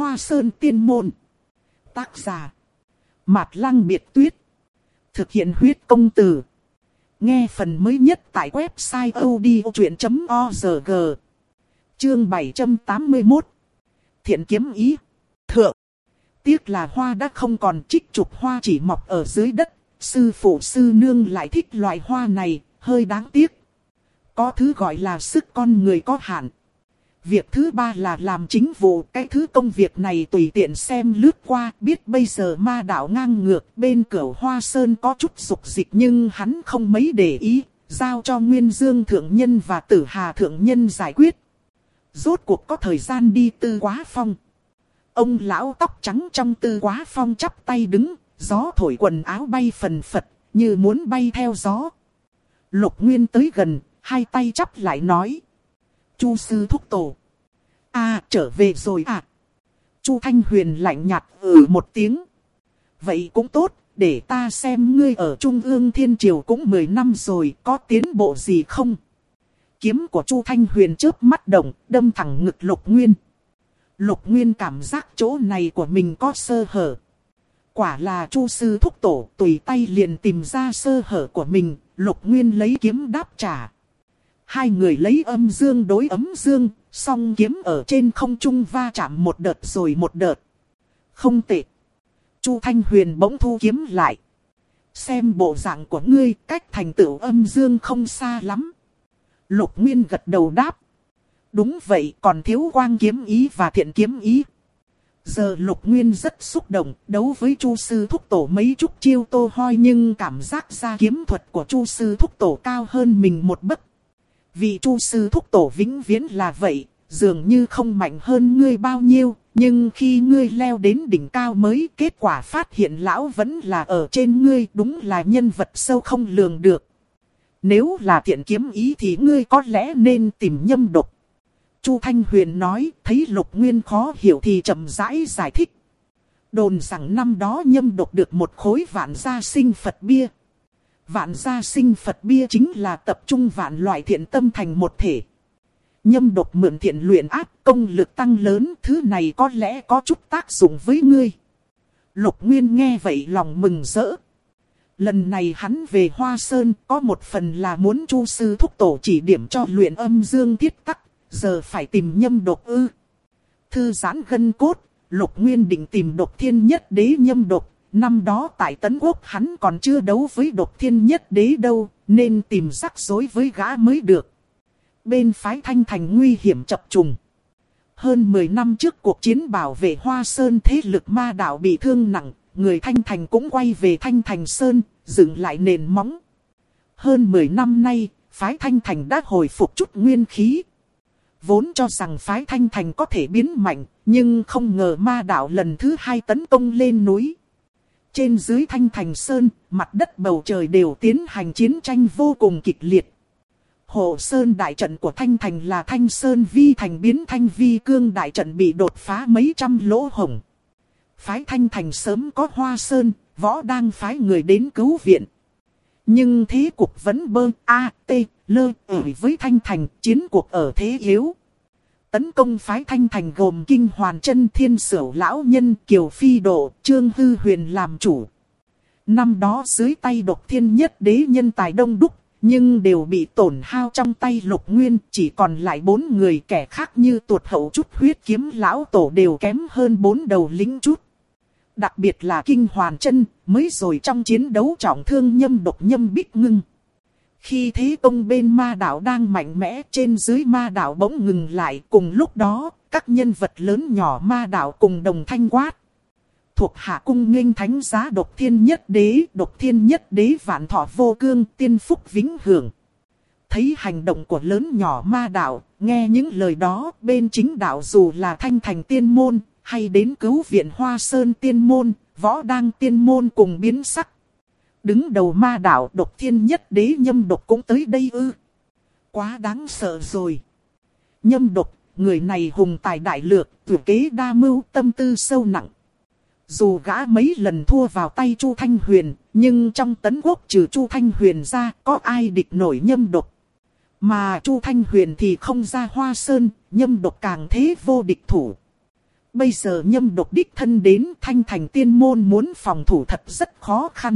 Hoa Sơn Tiên Môn. Tác giả Mạt Lăng Biệt Tuyết. Thực hiện huyết công từ. Nghe phần mới nhất tại website odchuyện.org. Chương 781. Thiện kiếm ý. Thượng. Tiếc là hoa đã không còn, trích trục hoa chỉ mọc ở dưới đất. Sư phụ sư nương lại thích loại hoa này, hơi đáng tiếc. Có thứ gọi là sức con người có hạn. Việc thứ ba là làm chính vụ. Cái thứ công việc này tùy tiện xem lướt qua, biết bây giờ ma đạo ngang ngược. Bên cửa Hoa Sơn có chút dục dịch nhưng hắn không mấy để ý, giao cho Nguyên Dương Thượng Nhân và Tử Hà Thượng Nhân giải quyết. Rốt cuộc có thời gian đi Tư Quá Phong. Ông lão tóc trắng trong Tư Quá Phong chắp tay đứng, gió thổi quần áo bay phần phật, như muốn bay theo gió. Lục Nguyên tới gần, hai tay chắp lại nói: Chu sư thúc tổ. Trở về rồi à? Chu Thanh Huyền lạnh nhạt một tiếng. Vậy cũng tốt, để ta xem ngươi ở Trung ương Thiên Triều cũng 10 năm rồi, có tiến bộ gì không? Kiếm của Chu Thanh Huyền chớp mắt động, đâm thẳng ngực Lục Nguyên. Lục Nguyên cảm giác chỗ này của mình có sơ hở. Quả là Chu sư thúc tổ tùy tay liền tìm ra sơ hở của mình, Lục Nguyên lấy kiếm đáp trả. Hai người lấy âm dương đối ấm dương, song kiếm ở trên không trung va chạm một đợt rồi một đợt. Không tệ. Chu Thanh Huyền bỗng thu kiếm lại. Xem bộ dạng của ngươi, cách thành tựu âm dương không xa lắm. Lục Nguyên gật đầu đáp. Đúng vậy, còn thiếu quang kiếm ý và thiện kiếm ý. Giờ Lục Nguyên rất xúc động, đấu với Chu sư thúc tổ mấy chút chiêu tô hoi nhưng cảm giác ra kiếm thuật của Chu sư thúc tổ cao hơn mình một bậc. Vì Chu sư thúc tổ vĩnh viễn là vậy, dường như không mạnh hơn ngươi bao nhiêu, nhưng khi ngươi leo đến đỉnh cao mới, kết quả phát hiện lão vẫn là ở trên ngươi, đúng là nhân vật sâu không lường được. Nếu là thiện kiếm ý thì ngươi có lẽ nên tìm Nhâm Độc. Chu Thanh Huyền nói, thấy Lục Nguyên khó hiểu thì chậm rãi giải thích. Đồn rằng năm đó Nhâm Độc được một khối vạn gia sinh Phật bia. Vạn gia sinh Phật bia chính là tập trung vạn loại thiện tâm thành một thể. Nhâm Độc mượn thiện luyện áp, công lực tăng lớn, thứ này có lẽ có chút tác dụng với ngươi. Lục Nguyên nghe vậy lòng mừng rỡ. Lần này hắn về Hoa Sơn có một phần là muốn Chu sư thúc tổ chỉ điểm cho luyện âm dương thiết tắc, giờ phải tìm Nhâm Độc ư. Thư giãn gân cốt, Lục Nguyên định tìm Độc Thiên Nhất Đế Nhâm Độc. Năm đó tại Tấn Quốc hắn còn chưa đấu với Độc Thiên Nhất Đế đâu, nên tìm rắc rối với gã mới được. Bên phái Thanh Thành nguy hiểm chập trùng. Hơn 10 năm trước cuộc chiến bảo vệ Hoa Sơn, thế lực ma đạo bị thương nặng, người Thanh Thành cũng quay về Thanh Thành Sơn, dựng lại nền móng. Hơn 10 năm nay, phái Thanh Thành đã hồi phục chút nguyên khí. Vốn cho rằng phái Thanh Thành có thể biến mạnh, nhưng không ngờ ma đạo lần thứ 2 tấn công lên núi. Trên dưới Thanh Thành Sơn, mặt đất bầu trời đều tiến hành chiến tranh vô cùng kịch liệt. Hộ Sơn đại trận của Thanh Thành là Thanh Sơn Vi Thành biến Thanh Vi Cương đại trận bị đột phá mấy trăm lỗ hổng. Phái Thanh Thành sớm có Hoa Sơn, võ đang phái người đến cứu viện. Nhưng thế cục vẫn lơ với Thanh Thành, chiến cuộc ở thế yếu. Tấn công phái Thanh Thành gồm Kinh Hoàn Chân, Thiên Sửu Lão Nhân, Kiều Phi Độ, Trương Hư Huyền làm chủ. Năm đó dưới tay Độc Thiên Nhất Đế nhân tài đông đúc, nhưng đều bị tổn hao trong tay Lục Nguyên, chỉ còn lại 4 người, kẻ khác như Tuột Hậu chút huyết kiếm lão tổ đều kém hơn 4 đầu lính chút. Đặc biệt là Kinh Hoàn Chân, mới rồi trong chiến đấu trọng thương Nhâm Độc Nhâm Bích Ngưng. Khi thế công bên ma đạo đang mạnh mẽ, trên dưới ma đạo bỗng ngừng lại, cùng lúc đó, các nhân vật lớn nhỏ ma đạo cùng đồng thanh quát. Thuộc hạ cung nghênh thánh giá Độc Thiên Nhất Đế vạn thọ vô cương, tiên phúc vĩnh hưởng. Thấy hành động của lớn nhỏ ma đạo, nghe những lời đó, bên chính đạo dù là Thanh Thành Tiên Môn, hay đến cứu viện Hoa Sơn Tiên Môn, Võ Đang Tiên Môn cùng biến sắc. Đứng đầu ma đạo Độc Thiên Nhất Đế Nhâm Độc cũng tới đây ư? Quá đáng sợ rồi. Nhâm Độc, người này hùng tài đại lược, tuyệt kế đa mưu, tâm tư sâu nặng. Dù gã mấy lần thua vào tay Chu Thanh Huyền, nhưng trong Tấn Quốc trừ Chu Thanh Huyền ra, có ai địch nổi Nhâm Độc. Mà Chu Thanh Huyền thì không ra Hoa Sơn, Nhâm Độc càng thế vô địch thủ. Bây giờ Nhâm Độc đích thân đến Thanh Thành Tiên Môn muốn phòng thủ thật rất khó khăn.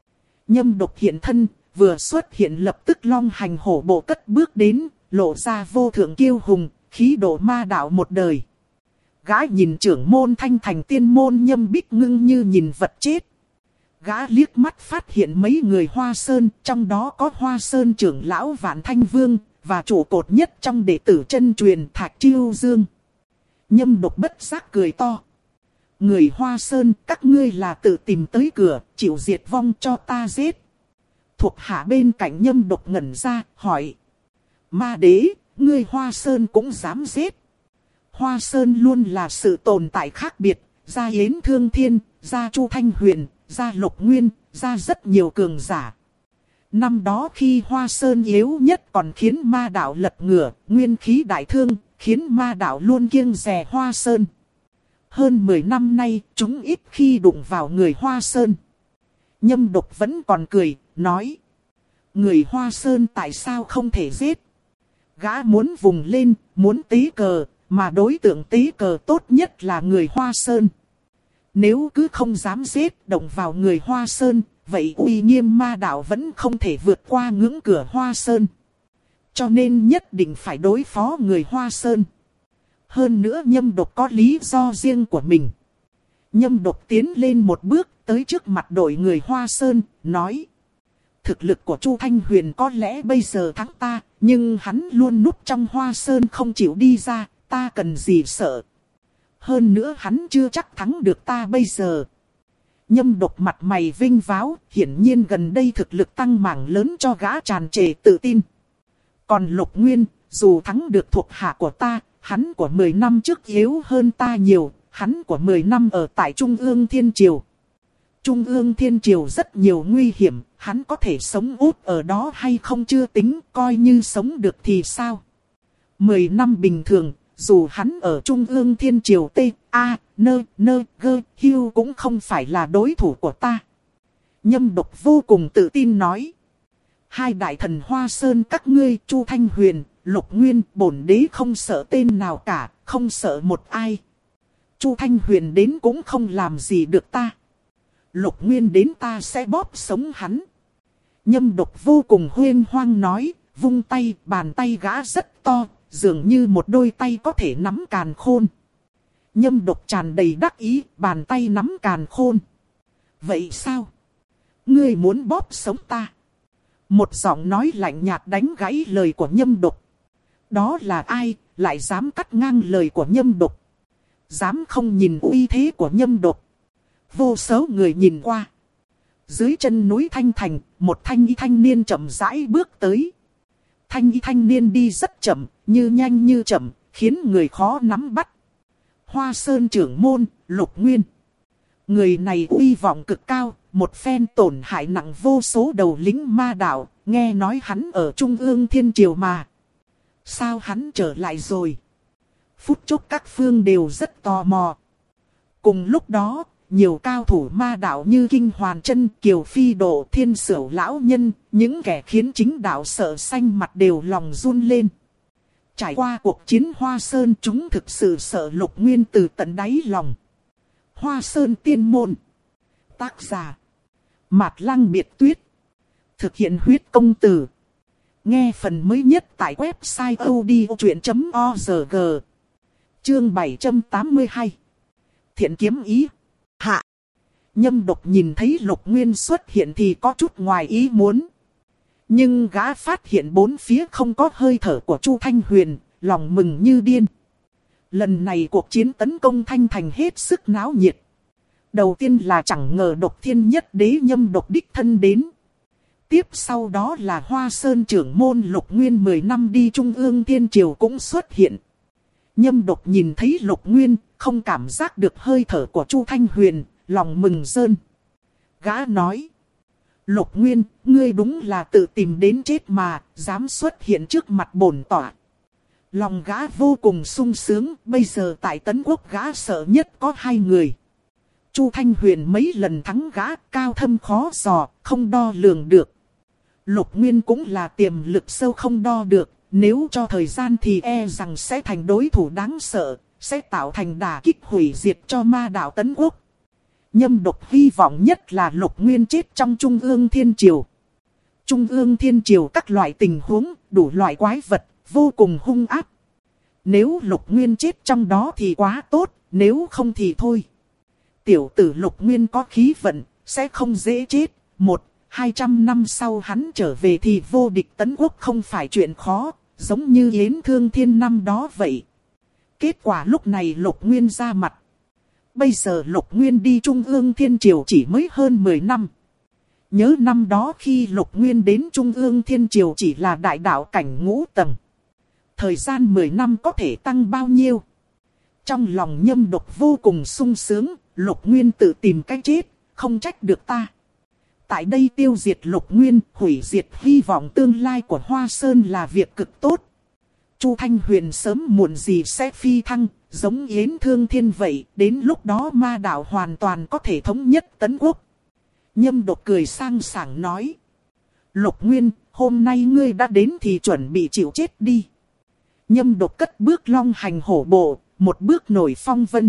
Nhâm Độc hiện thân, vừa xuất hiện lập tức long hành hổ bộ cất bước đến, lộ ra vô thượng kiêu hùng, khí độ ma đạo một đời. Gã nhìn trưởng môn Thanh Thành Tiên Môn Nhâm Bích Ngưng như nhìn vật chết. Gã liếc mắt phát hiện mấy người Hoa Sơn, trong đó có Hoa Sơn trưởng lão Vạn Thanh Vương, và trụ cột nhất trong đệ tử chân truyền Thạch Chiêu Dương. Nhâm Độc bất giác cười to. Người Hoa Sơn, các ngươi là tự tìm tới cửa, chịu diệt vong cho ta giết. Thuộc hạ bên cạnh Nhâm Độc ngẩn ra, hỏi. Ma đế, ngươi Hoa Sơn cũng dám giết. Hoa Sơn luôn là sự tồn tại khác biệt, gia Yến Thương Thiên, gia Chu Thanh Huyền, gia Lục Nguyên, gia rất nhiều cường giả. Năm đó khi Hoa Sơn yếu nhất còn khiến ma đạo lật ngửa, nguyên khí đại thương, khiến ma đạo luôn kiêng dè Hoa Sơn. Hơn 10 năm nay, chúng ít khi đụng vào người Hoa Sơn. Nhâm Độc vẫn còn cười, nói. Người Hoa Sơn tại sao không thể giết? Gã muốn vùng lên, muốn tế cờ, mà đối tượng tế cờ tốt nhất là người Hoa Sơn. Nếu cứ không dám giết, động vào người Hoa Sơn, vậy uy nghiêm ma đạo vẫn không thể vượt qua ngưỡng cửa Hoa Sơn. Cho nên nhất định phải đối phó người Hoa Sơn. Hơn nữa Nhâm Độc có lý do riêng của mình. Nhâm Độc tiến lên một bước tới trước mặt đội người Hoa Sơn, nói. Thực lực của Chu Thanh Huyền có lẽ bây giờ thắng ta, nhưng hắn luôn núp trong Hoa Sơn không chịu đi ra, ta cần gì sợ. Hơn nữa hắn chưa chắc thắng được ta bây giờ. Nhâm Độc mặt mày vinh váo, hiển nhiên gần đây thực lực tăng mảng lớn cho gã tràn trề tự tin. Còn Lục Nguyên, dù thắng được thuộc hạ của ta, hắn của 10 năm trước yếu hơn ta nhiều, hắn của 10 năm ở tại Trung ương Thiên Triều. Trung ương Thiên Triều rất nhiều nguy hiểm, hắn có thể sống út ở đó hay không chưa tính, coi như sống được thì sao. 10 năm bình thường, dù hắn ở Trung ương Thiên Triều T, A, N, N, G, Hưu cũng không phải là đối thủ của ta. Nhâm Độc vô cùng tự tin nói. Hai đại thần Hoa Sơn các ngươi, Chu Thanh Huyền, Lục Nguyên, bổn đế không sợ tên nào cả, không sợ một ai. Chu Thanh Huyền đến cũng không làm gì được ta. Lục Nguyên đến ta sẽ bóp sống hắn. Nhâm Độc vô cùng huyên hoang nói, vung tay, bàn tay gã rất to, dường như một đôi tay có thể nắm càn khôn. Nhâm Độc tràn đầy đắc ý, bàn tay nắm càn khôn. Vậy sao? Ngươi muốn bóp sống ta? Một giọng nói lạnh nhạt đánh gãy lời của Nhâm Độc. Đó là ai, lại dám cắt ngang lời của Nhâm Độc? Dám không nhìn uy thế của Nhâm Độc? Vô số người nhìn qua. Dưới chân núi Thanh Thành, một thanh y thanh niên chậm rãi bước tới. Thanh y thanh niên đi rất chậm, như nhanh như chậm, khiến người khó nắm bắt. Hoa Sơn trưởng môn, Lục Nguyên. Người này uy vọng cực cao, một phen tổn hại nặng vô số đầu lính ma đạo, nghe nói hắn ở Trung ương Thiên Triều mà. Sao hắn trở lại rồi? Phút chốc các phương đều rất tò mò. Cùng lúc đó, nhiều cao thủ ma đạo như Kinh Hoàn Chân, Kiều Phi Độ, Thiên Sửu Lão Nhân, những kẻ khiến chính đạo sợ xanh mặt đều lòng run lên. Trải qua cuộc chiến Hoa Sơn, chúng thực sự sợ Lục Nguyên từ tận đáy lòng. Hoa Sơn Tiên Môn. Tác giả Mạt Lăng Biệt Tuyết. Thực hiện huyết công từ. Nghe phần mới nhất tại website odchuyện.org. Chương 782. Thiện kiếm ý. Hạ. Nhâm Độc nhìn thấy Lục Nguyên xuất hiện thì có chút ngoài ý muốn. Nhưng gã phát hiện bốn phía không có hơi thở của Chu Thanh Huyền, lòng mừng như điên. Lần này cuộc chiến tấn công Thanh Thành hết sức náo nhiệt. Đầu tiên là chẳng ngờ Độc Thiên Nhất Đế Nhâm Độc đích thân đến. Tiếp sau đó là Hoa Sơn trưởng môn Lục Nguyên 10 năm đi Trung ương Thiên Triều cũng xuất hiện. Nhâm Độc nhìn thấy Lục Nguyên, không cảm giác được hơi thở của Chu Thanh Huyền, lòng mừng rơn. Gã nói. Lục Nguyên, ngươi đúng là tự tìm đến chết mà, dám xuất hiện trước mặt bổn tọa. Lòng gã vô cùng sung sướng, bây giờ tại Tấn Quốc gã sợ nhất có hai người. Chu Thanh Huyền mấy lần thắng gã, cao thâm khó dò, không đo lường được. Lục Nguyên cũng là tiềm lực sâu không đo được, nếu cho thời gian thì e rằng sẽ thành đối thủ đáng sợ, sẽ tạo thành đả kích hủy diệt cho ma đạo Tấn Quốc. Nhâm Độc hy vọng nhất là Lục Nguyên chết trong Trung ương Thiên Triều. Trung ương Thiên Triều các loại tình huống, đủ loại quái vật, vô cùng hung ác. Nếu Lục Nguyên chết trong đó thì quá tốt, nếu không thì thôi. Tiểu tử Lục Nguyên có khí vận, sẽ không dễ chết. 100-200 năm sau hắn trở về thì vô địch Tấn Quốc không phải chuyện khó, giống như Yến Thương Thiên năm đó vậy. Kết quả lúc này Lục Nguyên ra mặt. Bây giờ Lục Nguyên đi Trung ương Thiên Triều chỉ mới hơn 10 năm. Nhớ năm đó khi Lục Nguyên đến Trung ương Thiên Triều chỉ là đại đạo cảnh ngũ tầng. Thời gian 10 năm có thể tăng bao nhiêu? Trong lòng Nhâm Độc vô cùng sung sướng, Lục Nguyên tự tìm cách chết, không trách được ta. Tại đây tiêu diệt Lục Nguyên, hủy diệt hy vọng tương lai của Hoa Sơn là việc cực tốt. Chu Thanh Huyền sớm muộn gì sẽ phi thăng, giống Yến Thương Thiên vậy, đến lúc đó ma đạo hoàn toàn có thể thống nhất Tấn Quốc. Nhâm Độc cười sang sảng nói. Lục Nguyên, hôm nay ngươi đã đến thì chuẩn bị chịu chết đi. Nhâm Độc cất bước long hành hổ bộ, một bước nổi phong vân.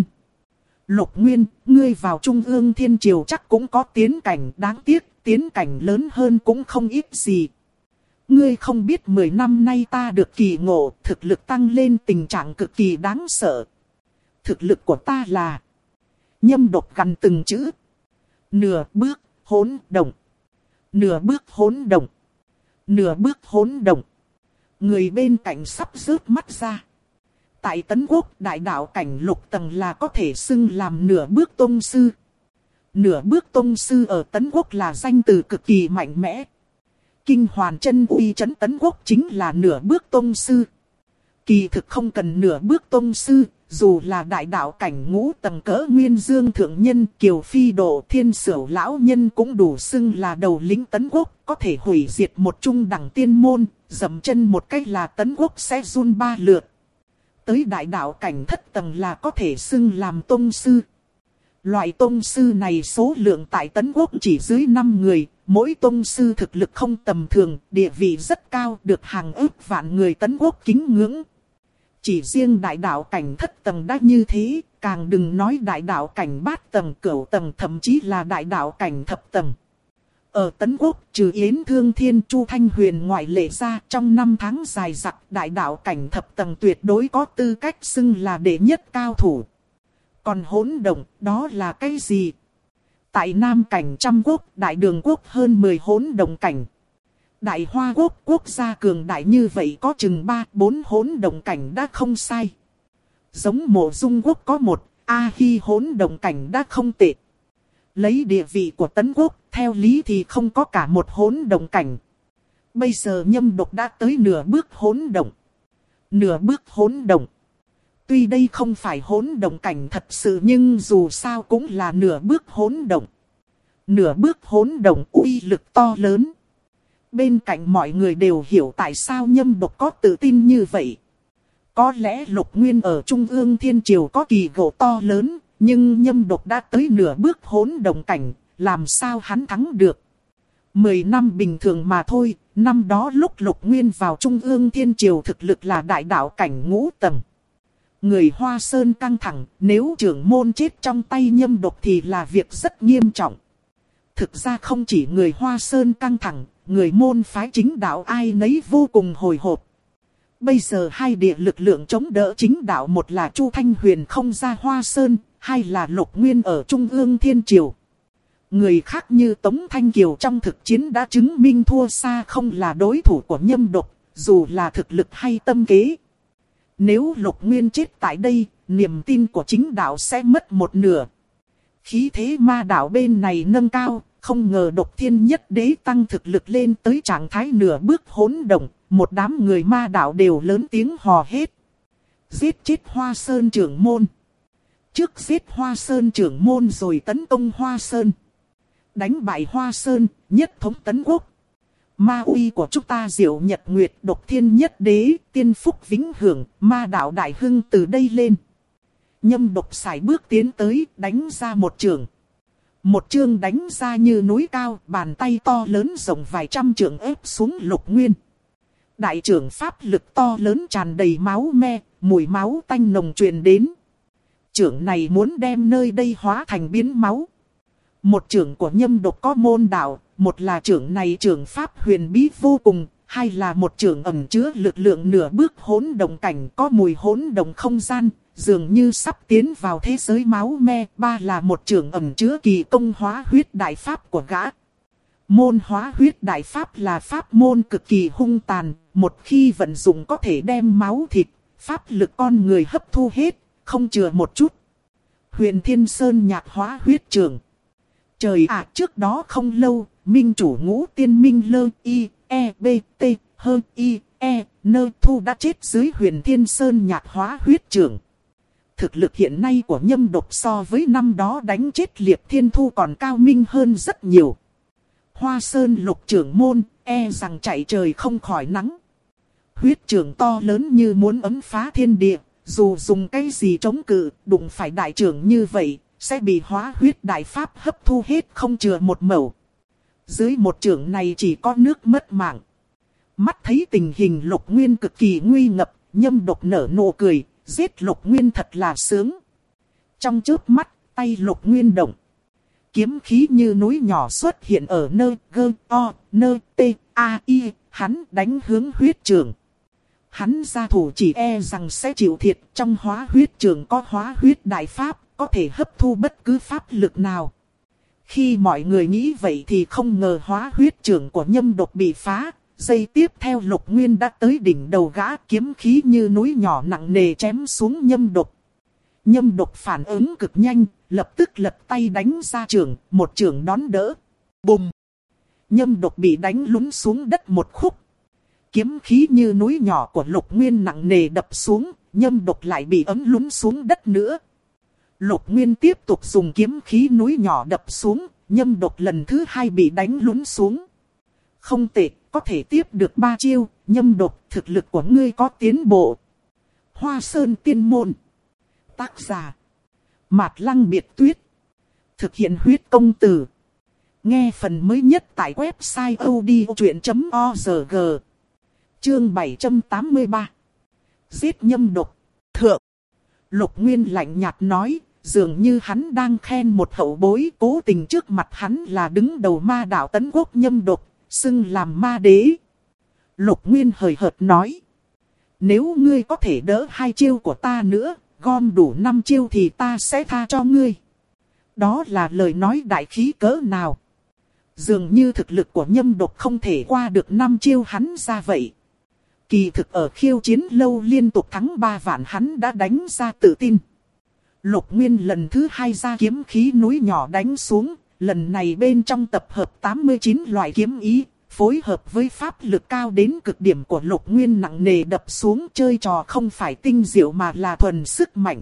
Lục Nguyên, ngươi vào Trung ương Thiên Triều chắc cũng có tiến cảnh, đáng tiếc, tiến cảnh lớn hơn cũng không ít gì. Ngươi không biết 10 năm nay ta được kỳ ngộ, thực lực tăng lên tình trạng cực kỳ đáng sợ. Thực lực của ta là... Nhâm Độc gằn từng chữ. Nửa bước, hỗn động. Nửa bước hỗn động. Nửa bước hỗn động. Người bên cạnh sắp rớt mắt ra. Tại Tấn Quốc, đại đạo cảnh lục tầng là có thể xưng làm nửa bước tông sư. Nửa bước tông sư ở Tấn Quốc là danh từ cực kỳ mạnh mẽ. Kinh Hoàn Chân Uy trấn Tấn Quốc chính là nửa bước tông sư. Kỳ thực không cần nửa bước tông sư, dù là đại đạo cảnh ngũ tầng cỡ Nguyên Dương Thượng Nhân, Kiều Phi Độ, Thiên Sửu Lão Nhân cũng đủ xưng là đầu lĩnh Tấn Quốc, có thể hủy diệt một trung đẳng tiên môn, dậm chân một cách là Tấn Quốc sẽ run 3 lượt. Tới đại đạo cảnh thất tầng là có thể xưng làm tông sư. Loại tông sư này số lượng tại Tấn Quốc chỉ dưới 5 người, mỗi tông sư thực lực không tầm thường, địa vị rất cao, được hàng ức vạn người Tấn Quốc kính ngưỡng. Chỉ riêng đại đạo cảnh thất tầng đã như thế, càng đừng nói đại đạo cảnh bát tầng, cửu tầng, thậm chí là đại đạo cảnh thập tầng. Ở Tấn Quốc, trừ Yến Thương Thiên, Chu Thanh Huyền ngoại lệ ra, trong 5 tháng dài dặc, đại đạo cảnh thập tầng tuyệt đối có tư cách xưng là đệ nhất cao thủ. Còn hỗn động, đó là cái gì? Tại Nam cảnh Trăm Quốc, Đại Đường Quốc hơn 10 hỗn động cảnh. Đại Hoa Quốc, quốc gia cường đại như vậy có chừng 3-4 hỗn động cảnh đã không sai. Giống Mộ Dung Quốc có 1, A Hi hỗn động cảnh đã không tệ. Lấy địa vị của Tấn Quốc, theo lý thì không có cả một hỗn động cảnh. Bây giờ Nhâm Độc đã tới nửa bước hỗn động. Nửa bước hỗn động. Tuy đây không phải hỗn động cảnh thật sự nhưng dù sao cũng là nửa bước hỗn động. Nửa bước hỗn động uy lực to lớn. Bên cạnh mọi người đều hiểu tại sao Nhâm Độc có tự tin như vậy. Có lẽ Lục Nguyên ở Trung ương Thiên Triều có kỳ ngộ to lớn, nhưng Nhâm Độc đã tới nửa bước hỗn động cảnh, làm sao hắn thắng được. 10 năm bình thường mà thôi, năm đó lúc Lục Nguyên vào Trung ương Thiên Triều thực lực là đại đạo cảnh ngũ tầng. Người Hoa Sơn căng thẳng, nếu trưởng môn chết trong tay Nhâm Độc thì là việc rất nghiêm trọng. Thực ra không chỉ người Hoa Sơn căng thẳng, người môn phái chính đạo ai nấy vô cùng hồi hộp. Bây giờ hai địa lực lượng chống đỡ chính đạo, một là Chu Thanh Huyền không ra Hoa Sơn, hai là Lục Nguyên ở Trung ương Thiên Triều. Người khác như Tống Thanh Kiều trong thực chiến đã chứng minh thua xa không là đối thủ của Nhâm Độc, dù là thực lực hay tâm kế. Nếu Lục Nguyên chết tại đây, niềm tin của chính đạo sẽ mất một nửa. Khí thế ma đạo bên này nâng cao, không ngờ Độc Thiên Nhất Đế tăng thực lực lên tới trạng thái nửa bước hỗn động, một đám người ma đạo đều lớn tiếng hò hét. Giết chết Hoa Sơn trưởng môn. Trước giết Hoa Sơn trưởng môn rồi tấn công Hoa Sơn. Đánh bại Hoa Sơn, nhất thống Tấn Quốc. Ma uy của chúng ta Diệu Nhật Nguyệt, Độc Thiên Nhất Đế, tiên phúc vĩnh hưởng, ma đạo đại hưng từ đây lên. Nhâm Độc sải bước tiến tới, đánh ra một trường. Một chương đánh ra như núi cao, bàn tay to lớn rộng vài trăm trượng ép xuống Lục Nguyên. Đại trưởng pháp lực to lớn tràn đầy máu me, mùi máu tanh nồng truyền đến. chưởng này muốn đem nơi đây hóa thành biến máu. Một chưởng của Nhâm Độc có môn đạo, một là chưởng này chưởng pháp huyền bí vô cùng, hai là một chưởng ẩn chứa lực lượng nửa bước hỗn động cảnh có mùi hỗn động không gian, dường như sắp tiến vào thế giới máu me. Ba là một chưởng ẩn chứa kỳ công hóa huyết đại pháp của gã. Môn hóa huyết đại pháp là pháp môn cực kỳ hung tàn, một khi vận dụng có thể đem máu thịt, pháp lực con người hấp thu hết, không chừa một chút. Huyền Thiên Sơn nhạc hóa huyết chưởng. Trời ạ, trước đó không lâu, minh chủ Ngũ Tiên Minh Lơ I E B T Hơ I E Nơ Thu đã chết dưới Huyền Thiên Sơn nhạc hóa huyết chưởng. Thực lực hiện nay của Nhâm Độc so với năm đó đánh chết Liệp Thiên Thu còn cao minh hơn rất nhiều. Hoa Sơn Lục trưởng môn, e rằng chạy trời không khỏi nắng. Huyết trưởng to lớn như muốn ấm phá thiên địa, dù dùng cái gì chống cự, đụng phải đại trưởng như vậy, sẽ bị hóa huyết đại pháp hấp thu hết không chừa một mẩu. Dưới một trưởng này chỉ có nước mất mạng. Mắt thấy tình hình Lục Nguyên cực kỳ nguy ngập, Nhâm Độc nở nụ cười, giết Lục Nguyên thật là sướng. Trong chớp mắt, tay Lục Nguyên động. Kiếm khí như núi nhỏ xuất hiện ở nơi gơ o nơi t a i, hắn đánh hướng huyết trường. Hắn ra thủ chỉ e rằng sẽ chịu thiệt, trong hóa huyết trường có hóa huyết đại pháp, có thể hấp thu bất cứ pháp lực nào. Khi mọi người nghĩ vậy thì không ngờ hóa huyết trường của Nhâm Độc bị phá, giây tiếp theo Lục Nguyên đã tới đỉnh đầu gã, kiếm khí như núi nhỏ nặng nề chém xuống Nhâm Độc. Nhâm Độc phản ứng cực nhanh, lập tức lật tay đánh ra chưởng, một chưởng đón đỡ. Bùm! Nhâm Độc bị đánh lún xuống đất một khúc. Kiếm khí như núi nhỏ của Lục Nguyên nặng nề đập xuống, Nhâm Độc lại bị ấm lún xuống đất nữa. Lục Nguyên tiếp tục dùng kiếm khí núi nhỏ đập xuống, Nhâm Độc lần thứ hai bị đánh lún xuống. Không tệ, có thể tiếp được 3 chiêu, Nhâm Độc, thực lực của ngươi có tiến bộ. Hoa Sơn Tiên Môn. Tác giả Mạt Lăng Biệt Tuyết. Thực hiện huyết công từ. Nghe phần mới nhất tại website odchuyện.org. Chương 783. Giết Nhâm Độc. Thượng. Lục Nguyên lạnh nhạt nói, dường như hắn đang khen một hậu bối, cố tình trước mặt hắn là đứng đầu ma đạo Tấn Quốc Nhâm Độc, xưng làm ma đế. Lục Nguyên hời hợt nói, nếu ngươi có thể đỡ 2 chiêu của ta nữa, gom đủ 5 chiêu thì ta sẽ tha cho ngươi. Đó là lời nói đại khí cỡ nào. Dường như thực lực của Nhâm Độc không thể qua được 5 chiêu hắn ra vậy. Kỳ thực ở khiêu chiến lâu liên tục thắng 3 vạn hắn đã đánh ra tự tin. Lục Nguyên lần thứ 2 ra kiếm khí núi nhỏ đánh xuống, lần này bên trong tập hợp 89 loại kiếm ý, phối hợp với pháp lực cao đến cực điểm của Lục Nguyên nặng nề đập xuống, chơi trò không phải tinh diệu mà là thuần sức mạnh.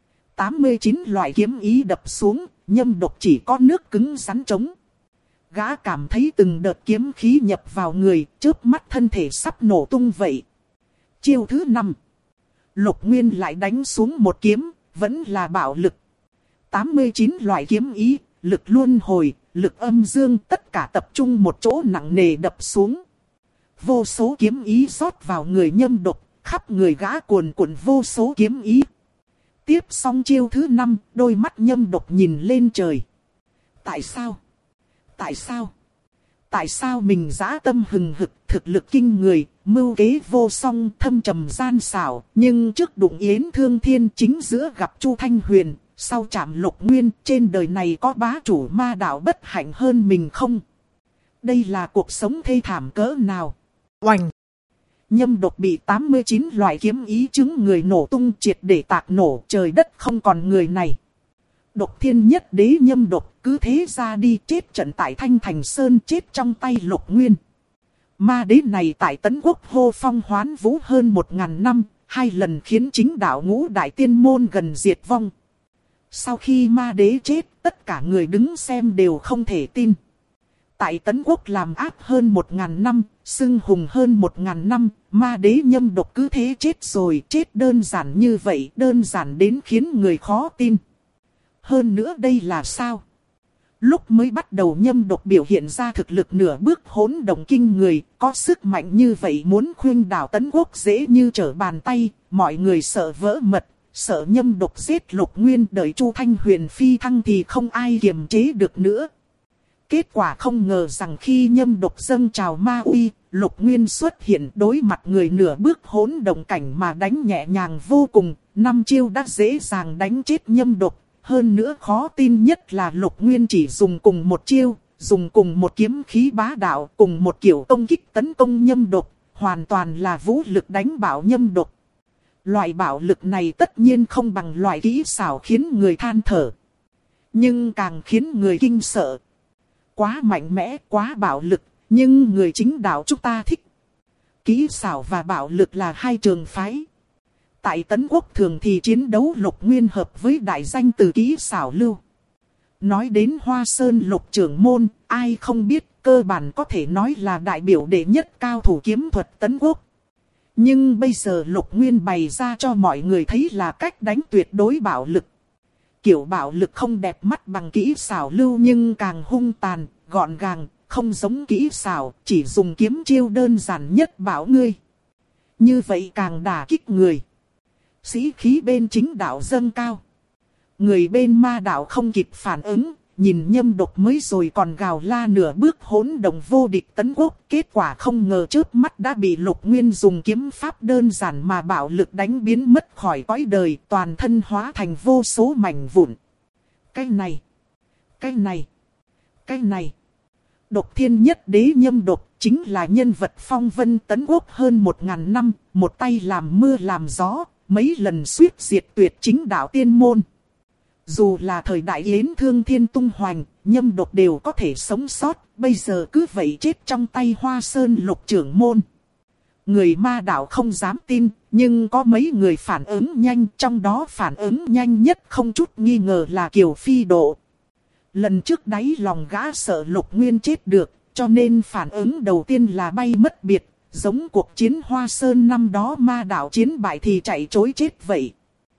89 loại kiếm ý đập xuống, Nhâm Độc chỉ có nước cứng rắn trống. Gã cảm thấy từng đợt kiếm khí nhập vào người, chớp mắt thân thể sắp nổ tung vậy. Chiêu thứ 5. Lục Nguyên lại đánh xuống một kiếm, vẫn là bạo lực. 89 loại kiếm ý, lực luân hồi, lực âm dương tất cả tập trung một chỗ nặng nề đập xuống. Vô số kiếm ý rót vào người Nhâm Độc, khắp người gã cuồn cuộn vô số kiếm ý. Tiếp xong chiêu thứ 5, đôi mắt Nhâm Độc nhìn lên trời. Tại sao? Tại sao? Tại sao mình dã tâm hừng hực, thực lực kinh người, mưu kế vô song, thâm trầm gian xảo, nhưng trước đụng Yến Thương Thiên chính giữa gặp Chu Thanh Huyền, sau chạm Lục Nguyên, trên đời này có bá chủ ma đạo bất hạnh hơn mình không? Đây là cuộc sống thê thảm cỡ nào? Oành! Nhâm Độc bị 89 loại kiếm ý chứng người nổ tung triệt để tạc nổ, trời đất không còn người này. Độc Thiên Nhất Đế Nhâm Độc cứ thế ra đi, chết trận tại Thanh Thành Sơn, chết trong tay Lục Nguyên. Ma đế này tại Tấn Quốc hô phong hoán vũ hơn 1000 năm, 2 lần khiến chính đạo Ngũ Đại Tiên Môn gần diệt vong. Sau khi ma đế chết, tất cả người đứng xem đều không thể tin. Tại Tấn Quốc làm ác hơn 1000 năm, xưng hùng hơn 1000 năm, ma đế Nhâm Độc cứ thế chết rồi, chết đơn giản như vậy, đơn giản đến khiến người khó tin. Hơn nữa đây là sao? Lúc mới bắt đầu Nhâm Độc biểu hiện ra thực lực nửa bước hỗn động kinh người, có sức mạnh như vậy muốn khuynh đảo Tấn Quốc dễ như trở bàn tay, mọi người sợ vỡ mật, sợ nhâm độc giết Lục Nguyên, đợi Chu Thanh Huyền phi thăng thì không ai kiềm chế được nữa. Kết quả không ngờ rằng khi nhâm độc dâng trào ma uy, Lục Nguyên xuất hiện, đối mặt người nửa bước hỗn động cảnh mà đánh nhẹ nhàng vô cùng, 5 chiêu đã dễ dàng đánh chết nhâm độc. Hơn nữa khó tin nhất là Lục Nguyên chỉ dùng cùng một chiêu, dùng cùng một kiếm khí bá đạo, cùng một kiểu công kích tấn công nhâm độc, hoàn toàn là vũ lực đánh bạo nhâm độc. Loại bạo lực này tất nhiên không bằng loại kỹ xảo khiến người than thở, nhưng càng khiến người kinh sợ. Quá mạnh mẽ, quá bạo lực, nhưng người chính đạo chúng ta thích. Kỹ xảo và bạo lực là hai trường phái. Tại Tấn Quốc thường thì chiến đấu Lục Nguyên hợp với đại danh từ kỹ xảo lưu. Nói đến Hoa Sơn Lục trưởng môn, ai không biết, cơ bản có thể nói là đại biểu đệ nhất cao thủ kiếm thuật Tấn Quốc. Nhưng bây giờ Lục Nguyên bày ra cho mọi người thấy là cách đánh tuyệt đối bạo lực. Kiểu bạo lực không đẹp mắt bằng kỹ xảo lưu nhưng càng hung tàn, gọn gàng, không giống kỹ xảo, chỉ dùng kiếm chiêu đơn giản nhất bảo ngươi. Như vậy càng đả kích người. Sĩ khí bên chính đạo dâng cao. Người bên ma đạo không kịp phản ứng, nhìn nhâm độc mới rồi còn gào la nửa bước hỗn động vô địch Tấn Quốc. Kết quả không ngờ chớp mắt đã bị Lục Nguyên dùng kiếm pháp đơn giản mà bạo lực đánh biến mất khỏi cõi đời, toàn thân hóa thành vô số mảnh vụn. Cái này, cái này, cái này. Độc thiên nhất đế nhâm độc chính là nhân vật phong vân Tấn Quốc hơn 1000 năm, một tay làm mưa làm gió, mấy lần suýt diệt tuyệt chính đạo tiên môn. Dù là thời đại Yến Thương Thiên tung hoành, nhâm độc đều có thể sống sót, bây giờ cứ vậy chết trong tay Hoa Sơn Lục trưởng môn. Người ma đạo không dám tin, nhưng có mấy người phản ứng nhanh, trong đó phản ứng nhanh nhất không chút nghi ngờ là Kiều Phi Độ. Lần trước đáy lòng gã sợ Lục Nguyên chết được, cho nên phản ứng đầu tiên là bay mất biệt, giống cuộc chiến Hoa Sơn năm đó ma đạo chiến bại thì chạy trối chết vậy.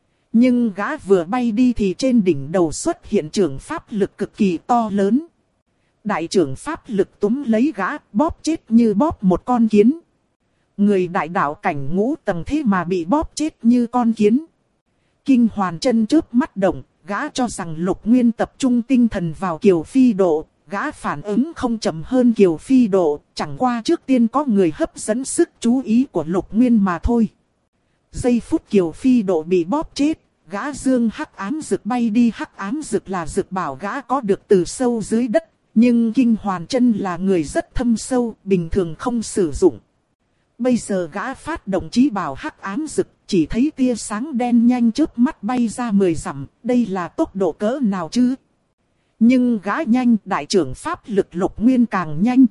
Nhưng gã vừa bay đi thì trên đỉnh đầu xuất hiện trường pháp lực cực kỳ to lớn. Đại trưởng pháp lực túm lấy gã, bóp chết như bóp một con kiến. Người đại đạo cảnh ngũ tầng thế mà bị bóp chết như con kiến. Kinh Hoàn chân chớp mắt động, gã cho rằng Lục Nguyên tập trung tinh thần vào Kiều Phi Độ. Gã phản ứng không chậm hơn Kiều Phi Độ, chẳng qua trước tiên có người hấp dẫn sức chú ý của Lục Nguyên mà thôi. Giây phút Kiều Phi Độ bị bóp chết, gã dương hắc ám dược bay đi. Hắc ám dược là dược bảo gã có được từ sâu dưới đất, nhưng Kinh Hoàn chân là người rất thâm sâu, bình thường không sử dụng. Bây giờ gã phát động chí bảo hắc ám dược, chỉ thấy tia sáng đen nhanh chớp mắt bay ra 10 dặm, đây là tốc độ cỡ nào chứ? Nhưng gã nhanh, đại trưởng pháp lực Lục Nguyên càng nhanh.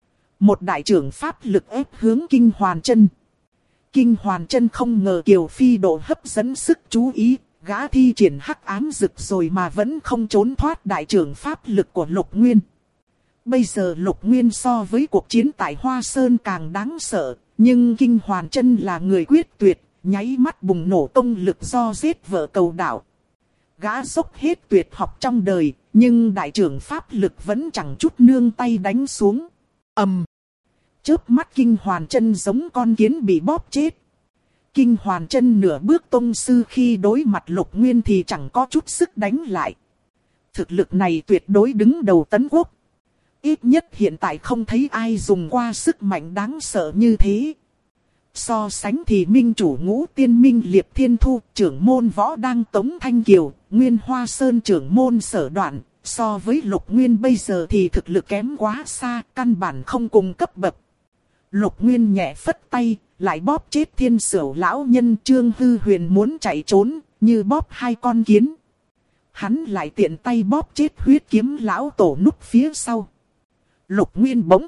Một đại trưởng pháp lực ép hướng Kinh Hoàn chân. Kinh Hoàn chân không ngờ Kiều Phi Độ hấp dẫn sức chú ý, gã thi triển hắc ám dực rồi mà vẫn không trốn thoát đại trưởng pháp lực của Lục Nguyên. Bây giờ Lục Nguyên so với cuộc chiến tại Hoa Sơn càng đáng sợ, nhưng Kinh Hoàn chân là người quyết tuyệt, nháy mắt bùng nổ công lực do giết vợ cầu đảo. Gã dốc hết tuyệt học trong đời, nhưng đại trưởng pháp lực vẫn chẳng chút nương tay đánh xuống. Chớp mắt Kinh Hoàn chân giống con kiến bị bóp chết. Kinh Hoàn chân nửa bước tông sư khi đối mặt Lục Nguyên thì chẳng có chút sức đánh lại. Thực lực này tuyệt đối đứng đầu Tấn Quốc. Ít nhất hiện tại không thấy ai dùng qua sức mạnh đáng sợ như thế. So sánh thì minh chủ Ngũ Tiên Minh Liệp Thiên Thu, trưởng môn Võ Đăng Tống Thanh Kiều, Nguyên Hoa Sơn trưởng môn Sở Đoạn, so với Lục Nguyên bây giờ thì thực lực kém quá xa, căn bản không cùng cấp bậc. Lục Nguyên nhẹ phất tay, lại bóp chết Thiên Sửu lão nhân. Trương Hư Huyền muốn chạy trốn, như bóp hai con kiến. Hắn lại tiện tay bóp chết Huyết Kiếm lão tổ núp phía sau. Lục Nguyên bỗng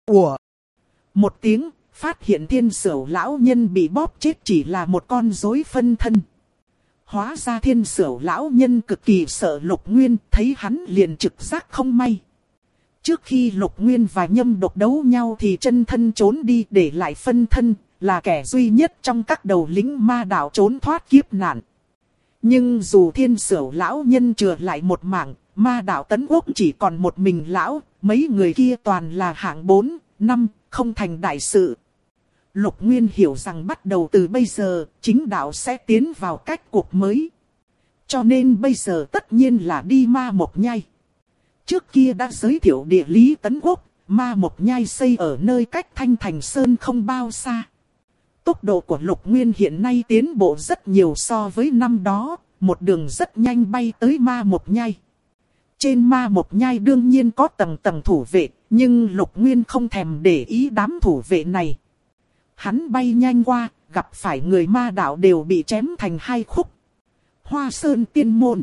một tiếng, phát hiện Thiên Sửu lão nhân bị bóp chết chỉ là một con rối phân thân. Hóa ra Thiên Sửu lão nhân cực kỳ sợ Lục Nguyên, thấy hắn liền trực giác không may. Trước khi Lục Nguyên và Nhâm Độc đấu nhau thì chân thân trốn đi để lại phân thân, là kẻ duy nhất trong các đầu lính ma đạo trốn thoát kiếp nạn. Nhưng dù Thiên Sửu lão nhân chừa lại một mạng, ma đạo Tấn Quốc chỉ còn một mình lão, mấy người kia toàn là hạng 4, 5, không thành đại sự. Lục Nguyên hiểu rằng bắt đầu từ bây giờ, chính đạo sẽ tiến vào cách cuộc mới. Cho nên bây giờ tất nhiên là đi Ma Mộc Nhai. Trước kia đã giới thiệu địa lý Tấn Quốc, Ma Mộc Nhai xây ở nơi cách Thanh Thành Sơn không bao xa. Tốc độ của Lục Nguyên hiện nay tiến bộ rất nhiều so với năm đó, một đường rất nhanh bay tới Ma Mộc Nhai. Trên Ma Mộc Nhai đương nhiên có tầng tầng thủ vệ, nhưng Lục Nguyên không thèm để ý đám thủ vệ này. Hắn bay nhanh qua, gặp phải người ma đạo đều bị chém thành hai khúc. Hoa Sơn Tiên Môn.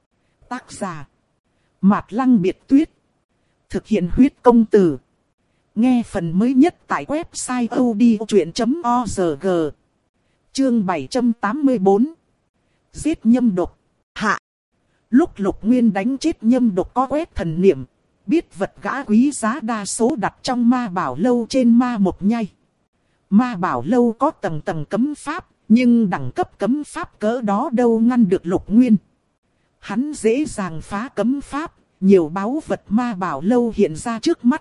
Tác giả: Mạt Lăng Biệt Tuyết. Thực hiện huyết công từ. Nghe phần mới nhất tại website odchuyện.org. Chương 784. Giết nhâm độc. Hạ. Lúc Lục Nguyên đánh chết nhâm độc có quét thần niệm, biết vật gã quý giá đa số đặt trong ma bảo lâu trên Ma Mộc Nhai. Ma bảo lâu có tầng tầng cấm pháp, nhưng đẳng cấp cấm pháp cỡ đó đâu ngăn được Lục Nguyên. Hắn dễ dàng phá cấm pháp, nhiều báu vật ma bảo lâu hiện ra trước mắt.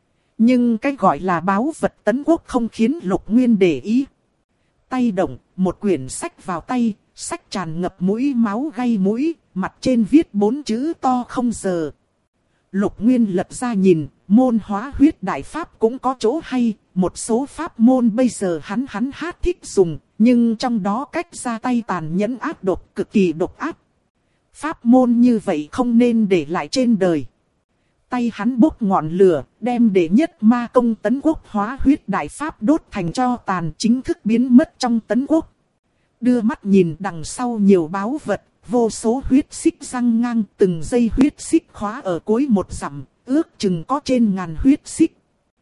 Nhưng cái gọi là báu vật Tấn Quốc không khiến Lục Nguyên để ý. Tay động, một quyển sách vào tay, sách tràn ngập mũi máu gay mũi, mặt trên viết 4 chữ to không giờ. Lục Nguyên lật ra nhìn, môn hóa huyết đại pháp cũng có chỗ hay, một số pháp môn bây giờ hắn hát thích dùng, nhưng trong đó cách ra tay tàn nhẫn ác độc, cực kỳ độc ác. Pháp môn như vậy không nên để lại trên đời. Tay hắn bốc ngọn lửa, đem đệ nhất ma công Tấn Quốc hóa huyết đại pháp đốt thành tro tàn, chính thức biến mất trong Tấn Quốc. Đưa mắt nhìn đằng sau nhiều báu vật, vô số huyết xích răng ngang, từng dây huyết xích khóa ở cuối một dặm, ước chừng có trên ngàn huyết xích.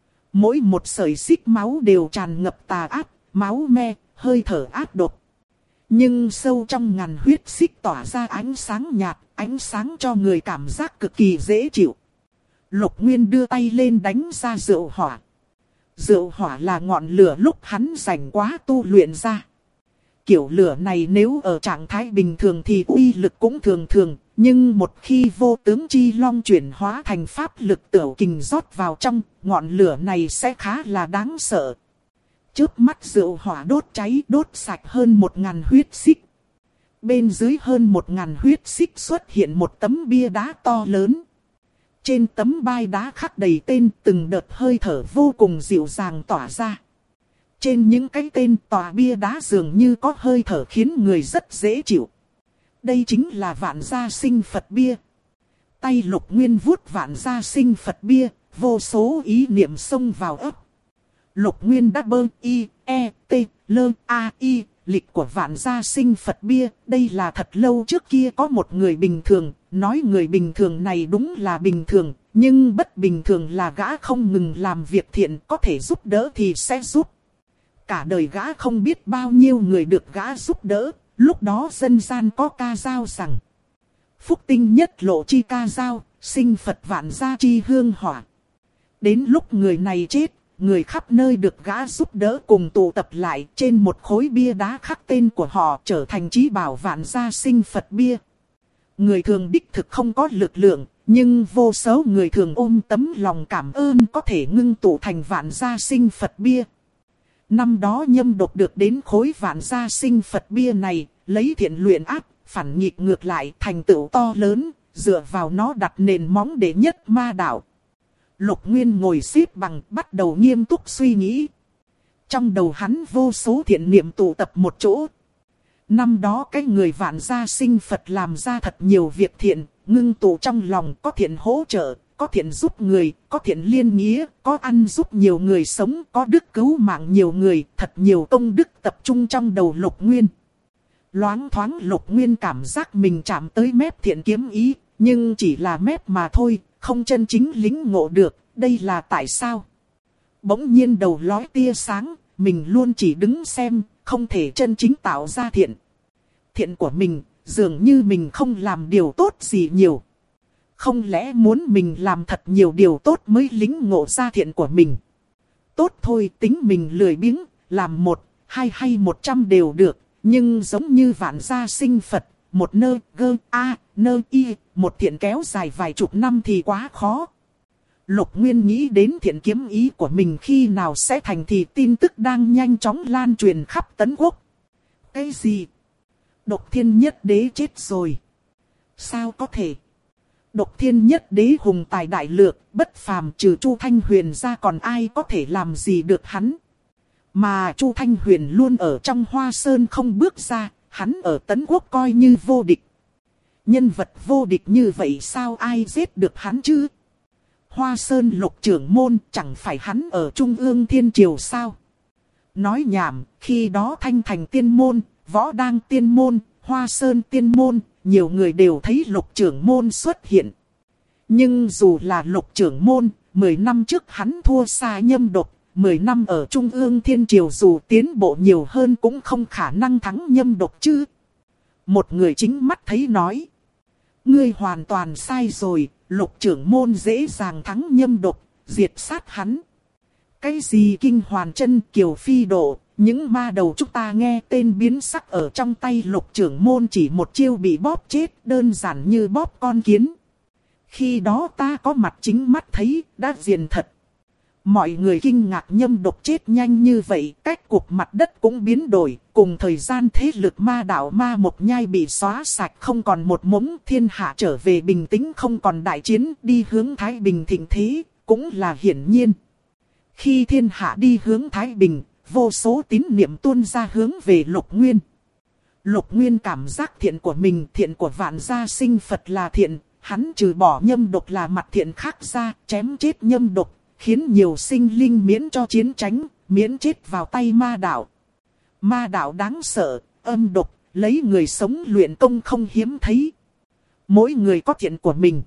Mỗi một sợi xích máu đều tràn ngập tà ác, máu me, hơi thở ác độc. Nhưng sâu trong ngàn huyết xích tỏa ra ánh sáng nhạt, ánh sáng cho người cảm giác cực kỳ dễ chịu. Lục Nguyên đưa tay lên đánh ra rượu hỏa. Rượu hỏa là ngọn lửa lúc hắn rảnh quá tu luyện ra. Kiểu lửa này nếu ở trạng thái bình thường thì uy lực cũng thường thường, nhưng một khi vô tướng chi long chuyển hóa thành pháp lực tửu kình rót vào trong, ngọn lửa này sẽ khá là đáng sợ. Chớp mắt rượu hỏa đốt cháy, đốt sạch hơn 1000 huyết xích. Bên dưới hơn 1000 huyết xích xuất hiện một tấm bia đá to lớn. Trên tấm bia đá khắc đầy tên, từng đợt hơi thở vô cùng dịu dàng tỏa ra. Trên những cái tên tòa bia đá dường như có hơi thở khiến người rất dễ chịu. Đây chính là Vạn Gia Sinh Phật bia. Tay Lục Nguyên vuốt Vạn Gia Sinh Phật bia, vô số ý niệm xông vào ấp. Lục Nguyên đã bơ y, e, t, lơ, a, y, lịch của Vạn Gia Sinh Phật bia. Đây là thật lâu trước kia có một người bình thường, nói người bình thường này đúng là bình thường. Nhưng bất bình thường là gã không ngừng làm việc thiện, có thể giúp đỡ thì sẽ giúp. Cả đời gã không biết bao nhiêu người được gã giúp đỡ. Lúc đó dân gian có ca dao rằng: phúc tinh nhất lộ chi ca dao, sinh Phật vạn gia chi hương hỏa. Đến lúc người này chết, người khắp nơi được gã giúp đỡ cùng tụ tập lại trên một khối bia đá khắc tên của họ, trở thành chí bảo Vạn Gia Sinh Phật bia. Người thường đích thực không có lực lượng, nhưng vô số người thường ôm tấm lòng cảm ơn có thể ngưng tụ thành Vạn Gia Sinh Phật bia. Năm đó nhâm độc được đến khối Vạn Gia Sinh Phật bia này, lấy thiện luyện ác, phản nghịch ngược lại, thành tựu to lớn, dựa vào nó đặt nền móng để nhất ma đạo. Lục Nguyên ngồi xếp bằng, bắt đầu nghiêm túc suy nghĩ. Trong đầu hắn vô số thiện niệm tụ tập một chỗ. Năm đó cái người Vạn Gia Sinh Phật làm ra thật nhiều việc thiện, ngưng tụ trong lòng, có thiện hỗ trợ, có thiện giúp người, có thiện liên nghĩa, có ăn giúp nhiều người sống, có đức cứu mạng nhiều người, thật nhiều công đức tập trung trong đầu Lục Nguyên. Loáng thoáng Lục Nguyên cảm giác mình chạm tới mép thiện kiếm ý, nhưng chỉ là mép mà thôi, không chân chính lĩnh ngộ được, đây là tại sao? Bỗng nhiên đầu lóe tia sáng, mình luôn chỉ đứng xem, không thể chân chính tạo ra thiện. Thiện của mình, dường như mình không làm điều tốt gì nhiều. Không lẽ muốn mình làm thật nhiều điều tốt mới lĩnh ngộ ra thiện của mình? Tốt thôi, tính mình lười biếng, làm 1, 2 hay 100 đều được. Nhưng giống như Vạn Gia Sinh Phật, một nơ, gơ, a, nơ, y, một thiện kéo dài vài chục năm thì quá khó. Lục Nguyên nghĩ đến thiện kiếm ý của mình khi nào sẽ thành thì tin tức đang nhanh chóng lan truyền khắp Tấn Quốc. Cái gì? Độc Thiên Nhất Đế chết rồi. Sao có thể? Độc Thiên Nhất Đế hùng tài đại lược, bất phàm, trừ Chu Thanh Huyền ra còn ai có thể làm gì được hắn. Mà Chu Thanh Huyền luôn ở trong Hoa Sơn không bước ra, hắn ở Tấn Quốc coi như vô địch. Nhân vật vô địch như vậy sao ai giết được hắn chứ? Hoa Sơn Lục trưởng môn chẳng phải hắn ở Trung ương Thiên Triều sao? Nói nhảm, khi đó Thanh Thành tiên môn, Võ Đang tiên môn, Hoa Sơn tiên môn, nhiều người đều thấy Lục trưởng môn xuất hiện. Nhưng dù là Lục trưởng môn, 10 năm trước hắn thua xa Nhâm Độc, 10 năm ở Trung ương Thiên Triều dù tiến bộ nhiều hơn cũng không khả năng thắng Nhâm Độc chứ. Một người chính mắt thấy nói. Ngươi hoàn toàn sai rồi, Lục trưởng môn dễ dàng thắng Nhâm Độc, diệt sát hắn. Cái gì Kinh Hoàn Chân, Kiều Phi Độ, những ma đầu chúng ta nghe tên biến sắc ở trong tay Lục trưởng môn chỉ một chiêu bị bóp chết, đơn giản như bóp con kiến. Khi đó ta có mặt chính mắt thấy, đã diệt thật. Mọi người kinh ngạc Nhâm Độc chết nhanh như vậy, cách cục mặt đất cũng biến đổi, cùng thời gian thế lực ma đạo Ma Một Nhai bị xóa sạch không còn một mống, thiên hạ trở về bình tĩnh không còn đại chiến, đi hướng Thái Bình thịnh thế, cũng là hiển nhiên. Khi thiên hạ đi hướng Thái Bình, vô số tín niệm tuôn ra hướng về Lục Nguyên. Lục Nguyên cảm giác thiện của mình, thiện của vạn gia sinh Phật là thiện, hắn trừ bỏ Nhâm Độc là mặt thiện khác ra, chém chết Nhâm Độc, khiến nhiều sinh linh miễn cho chiến tranh, miễn chết vào tay ma đạo. Ma đạo đáng sợ, âm độc, lấy người sống luyện công không hiếm thấy. Mỗi người có thiện của mình.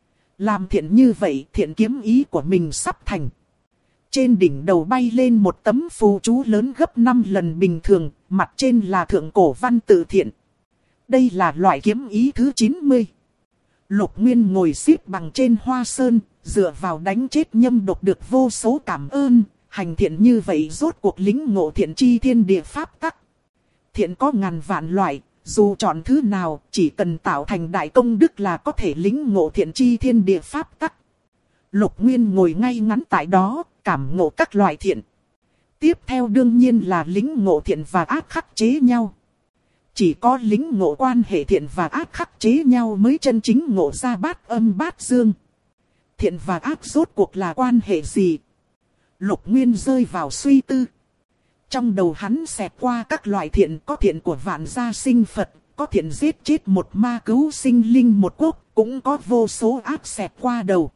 Làm thiện như vậy, thiện kiếm ý của mình sắp thành. Trên đỉnh đầu bay lên một tấm phù chú lớn gấp 5 lần bình thường, mặt trên là thượng cổ văn tự thiện. Đây là loại kiếm ý thứ 90. Lục Nguyên ngồi xếp bằng trên Hoa Sơn, dựa vào đánh chết Nhâm Độc được vô số cảm ơn, hành thiện như vậy rốt cuộc lĩnh ngộ thiện chi thiên địa pháp tắc. Thiện có ngàn vạn loại, dù chọn thứ nào, chỉ cần tạo thành đại công đức là có thể lĩnh ngộ thiện chi thiên địa pháp tắc. Lục Nguyên ngồi ngay ngắn tại đó, cảm ngộ các loại thiện. Tiếp theo đương nhiên là lĩnh ngộ thiện và ác khắc chế nhau. Chỉ có lĩnh ngộ quan hệ thiện và ác khắc chế nhau mới chân chính ngộ ra bát âm bát dương. Thiện và ác rốt cuộc là quan hệ gì? Lục Nguyên rơi vào suy tư. Trong đầu hắn xẹt qua các loại thiện, có thiện của vạn gia sinh Phật, có thiện giết chết một ma cứu sinh linh một quốc, cũng có vô số ác xẹt qua đầu.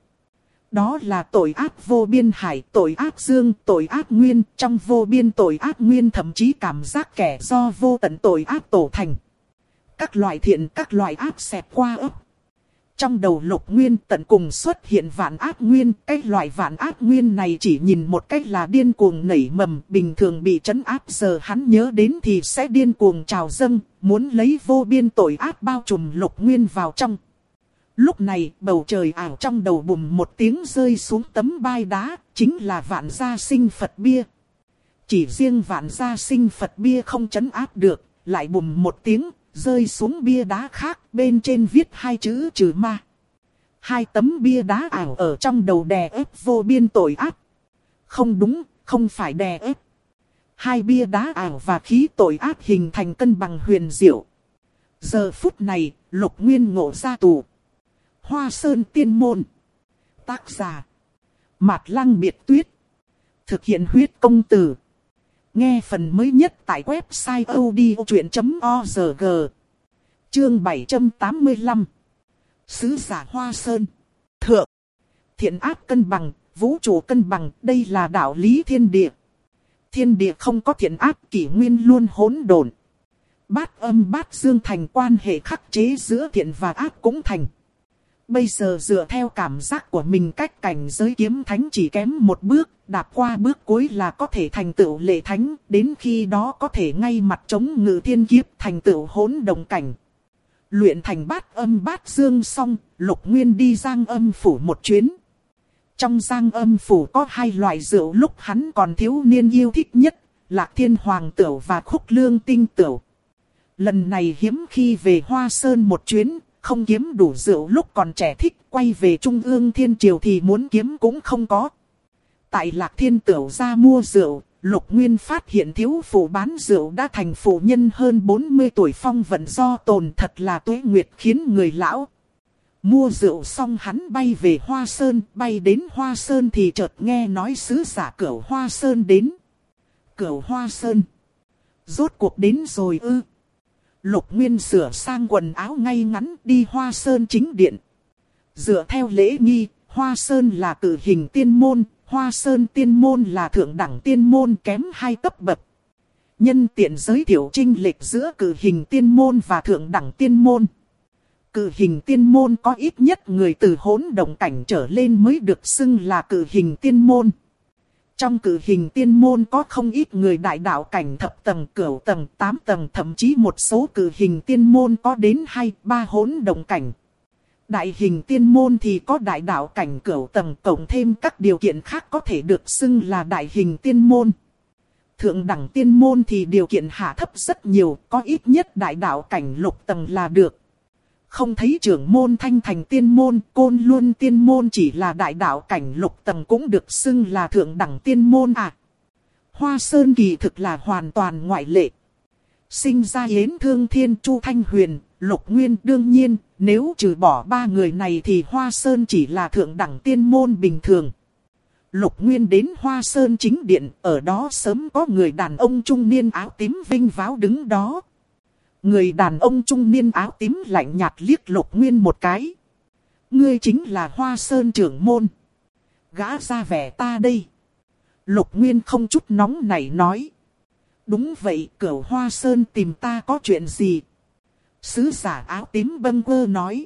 Đó là tội ác vô biên hải, tội ác dương, tội ác nguyên, trong vô biên tội ác nguyên thậm chí cảm giác kẻ do vô tận tội ác tổ thành. Các loại thiện, các loại ác xẹt qua ấp. Trong đầu Lục Nguyên tận cùng xuất hiện vạn ác nguyên, cái loại vạn ác nguyên này chỉ nhìn một cách là điên cuồng nảy mầm, bình thường bị trấn áp giờ hắn nhớ đến thì sẽ điên cuồng trào dâng, muốn lấy vô biên tội ác bao trùm Lục Nguyên vào trong. Lúc này bầu trời ảo trong đầu bùm một tiếng rơi xuống tấm bai đá, chính là vạn gia sinh Phật bia. Chỉ riêng vạn gia sinh Phật bia không trấn áp được, lại bùm một tiếng rơi xuống bia đá khác, bên trên viết hai chữ trừ ma. Hai tấm bia đá ảo ở trong đầu đè ép vô biên tội ác. Không đúng, không phải đè ép. Hai bia đá ảo và khí tội ác hình thành cân bằng huyền diệu. Giờ phút này, Lục Nguyên ngộ ra tù. Hoa Sơn Tiên Môn. Tác giả Mạt Lăng Biệt Tuyết. Thực hiện huyết công từ. Nghe phần mới nhất tại website odchuyện.org. Chương 785. Sứ giả Hoa Sơn. Thượng. Thiện ác cân bằng, vũ trụ cân bằng, đây là đạo lý thiên địa. Thiên địa không có thiện ác, kỷ nguyên luôn hỗn độn. Bát âm bát dương thành, quan hệ khắc chế giữa thiện và ác cũng thành. Bây giờ dựa theo cảm giác của mình, cách cảnh giới kiếm thánh chỉ kém một bước, đạp qua bước cuối là có thể thành tựu lệ thánh, đến khi đó có thể ngay mặt chống ngự thiên kiếp, thành tựu hỗn đồng cảnh. Luyện thành bát âm bát dương xong, Lục Nguyên đi Giang Âm Phủ một chuyến. Trong Giang Âm Phủ có hai loại rượu lúc hắn còn thiếu niên yêu thích nhất, Lạc Thiên Hoàng Tửu và Khúc Lương Tinh Tửu. Lần này hiếm khi về Hoa Sơn một chuyến, không kiếm đủ rượu lúc còn trẻ thích, quay về Trung ương Thiên Triều thì muốn kiếm cũng không có. Tại Lạc Thiên Tửu gia mua rượu, Lục Nguyên phát hiện thiếu phụ bán rượu đã thành phụ nhân hơn 40 tuổi, phong vận do tồn, thật là tuế nguyệt khiến người lão. Mua rượu xong hắn bay về Hoa Sơn, bay đến Hoa Sơn thì chợt nghe nói sứ giả Cửu Hoa Sơn đến. Cửu Hoa Sơn? Rốt cuộc đến rồi ư? Lục Nguyên sửa sang quần áo ngay ngắn đi Hoa Sơn chính điện. Dựa theo lễ nghi, Hoa Sơn là cử hình tiên môn, Hoa Sơn tiên môn là thượng đẳng tiên môn, kém 2 cấp bậc. Nhân tiện giới thiệu chênh lệch giữa cử hình tiên môn và thượng đẳng tiên môn. Cử hình tiên môn có ít nhất người từ hỗn động cảnh trở lên mới được xưng là cử hình tiên môn. Trong cử hình tiên môn có không ít người đại đạo cảnh thập tầng, cửu tầng, 8 tầng, thậm chí một số cử hình tiên môn có đến 2-3 hỗn động cảnh. Đại hình tiên môn thì có đại đạo cảnh cửu tầng, cộng thêm các điều kiện khác có thể được xưng là đại hình tiên môn. Thượng đẳng tiên môn thì điều kiện hạ thấp rất nhiều, có ít nhất đại đạo cảnh lục tầng là được. Không thấy trưởng môn Thanh Thành tiên môn, Côn Luân tiên môn chỉ là đại đạo cảnh lục tầng cũng được xưng là thượng đẳng tiên môn à. Hoa Sơn kỳ thực là hoàn toàn ngoại lệ. Sinh ra Yến Thương Thiên, Chu Thanh Huyền, Lục Nguyên, đương nhiên, nếu trừ bỏ 3 người này thì Hoa Sơn chỉ là thượng đẳng tiên môn bình thường. Lục Nguyên đến Hoa Sơn chính điện, ở đó sớm có người đàn ông trung niên áo tím vinh váo đứng đó. Người đàn ông trung niên áo tím lạnh nhạt liếc Lục Nguyên một cái. Ngươi chính là Hoa Sơn trưởng môn. Gã ra vẻ ta đây. Lục Nguyên không chút nóng nảy nói. Đúng vậy, Cửu Hoa Sơn tìm ta có chuyện gì? Sứ giả áo tím bâng quơ nói.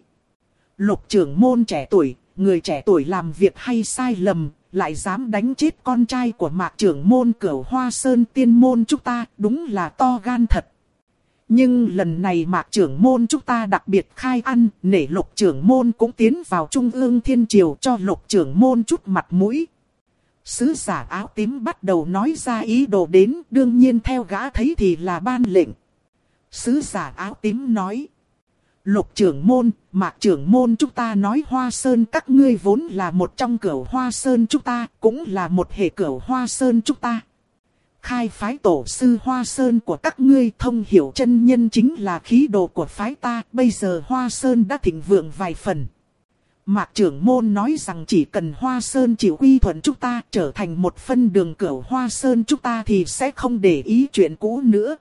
Lục trưởng môn trẻ tuổi, người trẻ tuổi làm việc hay sai lầm, lại dám đánh chết con trai của Mạc trưởng môn Cửu Hoa Sơn tiên môn chúng ta, đúng là to gan thật. Nhưng lần này Mạc trưởng môn chúng ta đặc biệt khai ăn, nể Lục trưởng môn cũng tiến vào Trung ương Thiên Triều cho Lục trưởng môn chút mặt mũi. Sứ giả áo tím bắt đầu nói ra ý đồ đến, đương nhiên theo gã thấy thì là ban lệnh. Sứ giả áo tím nói. Lục trưởng môn, Mạc trưởng môn chúng ta nói Hoa Sơn các ngươi vốn là một trong Cửu Hoa Sơn chúng ta, cũng là một hệ Cửu Hoa Sơn chúng ta. Khai phái tổ sư Hoa Sơn của các ngươi thông hiểu chân nhân chính là khí độ của phái ta, bây giờ Hoa Sơn đã thịnh vượng vài phần. Mạc trưởng môn nói rằng chỉ cần Hoa Sơn chịu quy thuận chúng ta, trở thành một phân đường Cửu Hoa Sơn chúng ta thì sẽ không để ý chuyện cũ nữa.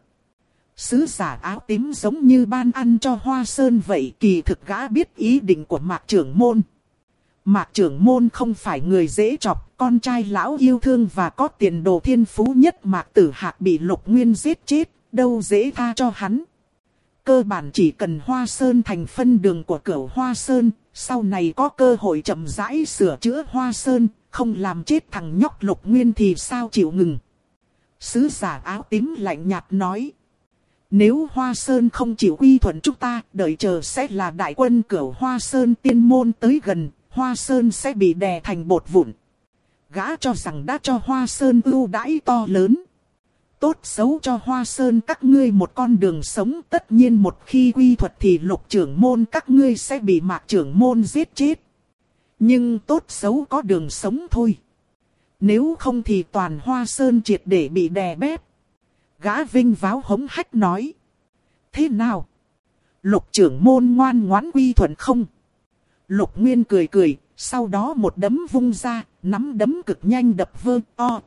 Sứ giả áo tím giống như ban ăn cho Hoa Sơn vậy, kỳ thực gã biết ý định của Mạc trưởng môn. Mạc trưởng môn không phải người dễ chọc, con trai lão yêu thương và có tiền đồ thiên phú nhất Mạc Tử Hạc bị Lục Nguyên giết chết, đâu dễ tha cho hắn. Cơ bản chỉ cần Hoa Sơn thành phân đường của Cửu Hoa Sơn, sau này có cơ hội chậm rãi sửa chữa Hoa Sơn, không làm chết thằng nhóc Lục Nguyên thì sao chịu ngừng. Sứ giả áo tím lạnh nhạt nói. Nếu Hoa Sơn không chịu quy thuận chúng ta, đợi chờ sẽ là đại quân Cửu Hoa Sơn tiên môn tới gần, Hoa Sơn sẽ bị đè thành bột vụn. Gã cho rằng đã cho Hoa Sơn ưu đãi to lớn. Tốt xấu cho Hoa Sơn các ngươi một con đường sống, tất nhiên một khi quy thuận thì Lục trưởng môn các ngươi sẽ bị Mạc trưởng môn giết chết. Nhưng tốt xấu có đường sống thôi. Nếu không thì toàn Hoa Sơn triệt để bị đè bẹp. Gã vinh váo hống hách nói. Thế nào? Lục trưởng môn ngoan ngoãn quy thuận không? Lục Nguyên cười cười, sau đó một đấm vung ra, nắm đấm cực nhanh đập vơ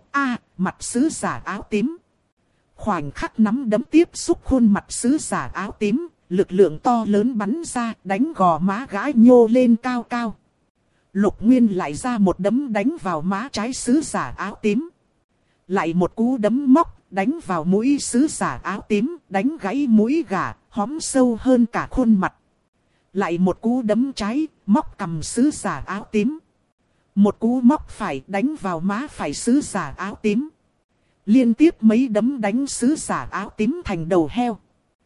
mặt sứ giả áo tím. Khoảnh khắc nắm đấm tiếp xúc khuôn mặt sứ giả áo tím, lực lượng to lớn bắn ra, đánh gò má gã nhô lên cao cao. Lục Nguyên lại ra một đấm đánh vào má trái sứ giả áo tím. Lại một cú đấm móc, đánh vào mũi sứ giả áo tím, đánh gãy mũi gà, hóm sâu hơn cả khuôn mặt. Lại một cú đấm trái, móc cằm sứ giả áo tím. Một cú móc phải đánh vào má phải sứ giả áo tím. Liên tiếp mấy đấm đánh sứ giả áo tím thành đầu heo.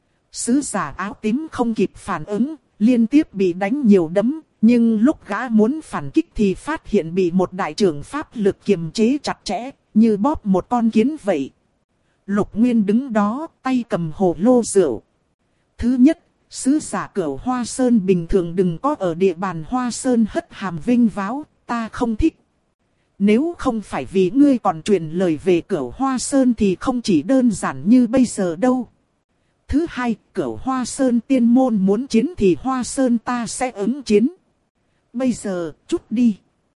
Sứ giả áo tím không kịp phản ứng, liên tiếp bị đánh nhiều đấm. Nhưng lúc gã muốn phản kích thì phát hiện bị một đại trưởng pháp lực kiềm chế chặt chẽ, như bóp một con kiến vậy. Lục Nguyên đứng đó, tay cầm hồ lô rượu. Thứ nhất, Sứ giả Cửu Hoa Sơn bình thường đừng có ở địa bàn Hoa Sơn hất hàm vinh váo, ta không thích. Nếu không phải vì ngươi còn truyền lời về Cửu Hoa Sơn thì không chỉ đơn giản như bây giờ đâu. Thứ hai, Cửu Hoa Sơn tiên môn muốn chiến thì Hoa Sơn ta sẽ ứng chiến. Bây giờ, chút đi.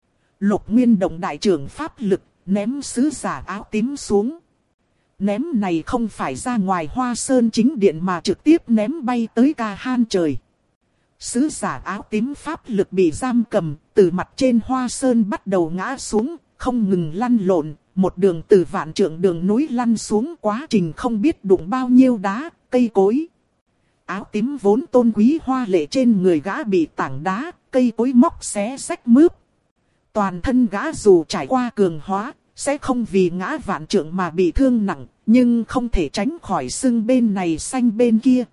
Lục Nguyên động đại trưởng pháp lực, ném sứ giả áo tím xuống. Ném này không phải ra ngoài Hoa Sơn chính điện mà trực tiếp ném bay tới Ca Han trời. Sứ giả áo tím pháp lực bị giam cầm, từ mặt trên Hoa Sơn bắt đầu ngã xuống, không ngừng lăn lộn, một đường từ vạn trượng đường núi lăn xuống, quá trình không biết đụng bao nhiêu đá, cây cối. Áo tím vốn tôn quý hoa lệ trên người gã bị tảng đá, cây cối móc xé rách mướp. Toàn thân gã dù trải qua cường hóa, sẽ không vì ngã vạn trượng mà bị thương nặng, nhưng không thể tránh khỏi sưng bên này xanh bên kia.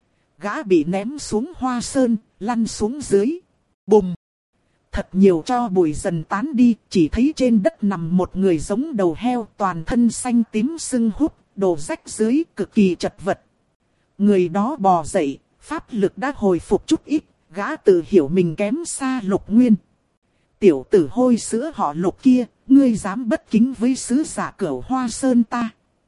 Gã bị ném xuống Hoa Sơn, lăn xuống dưới. Bùm! Thật nhiều tro bụi dần tán đi, chỉ thấy trên đất nằm một người giống đầu heo, toàn thân xanh tím sưng húp, đồ rách dưới, cực kỳ chật vật. Người đó bò dậy, pháp lực đã hồi phục chút ít, gã tự hiểu mình kém xa Lục Nguyên. Tiểu tử hôi sữa họ Lục kia, ngươi dám bất kính với sứ giả Cửu Hoa Sơn ta.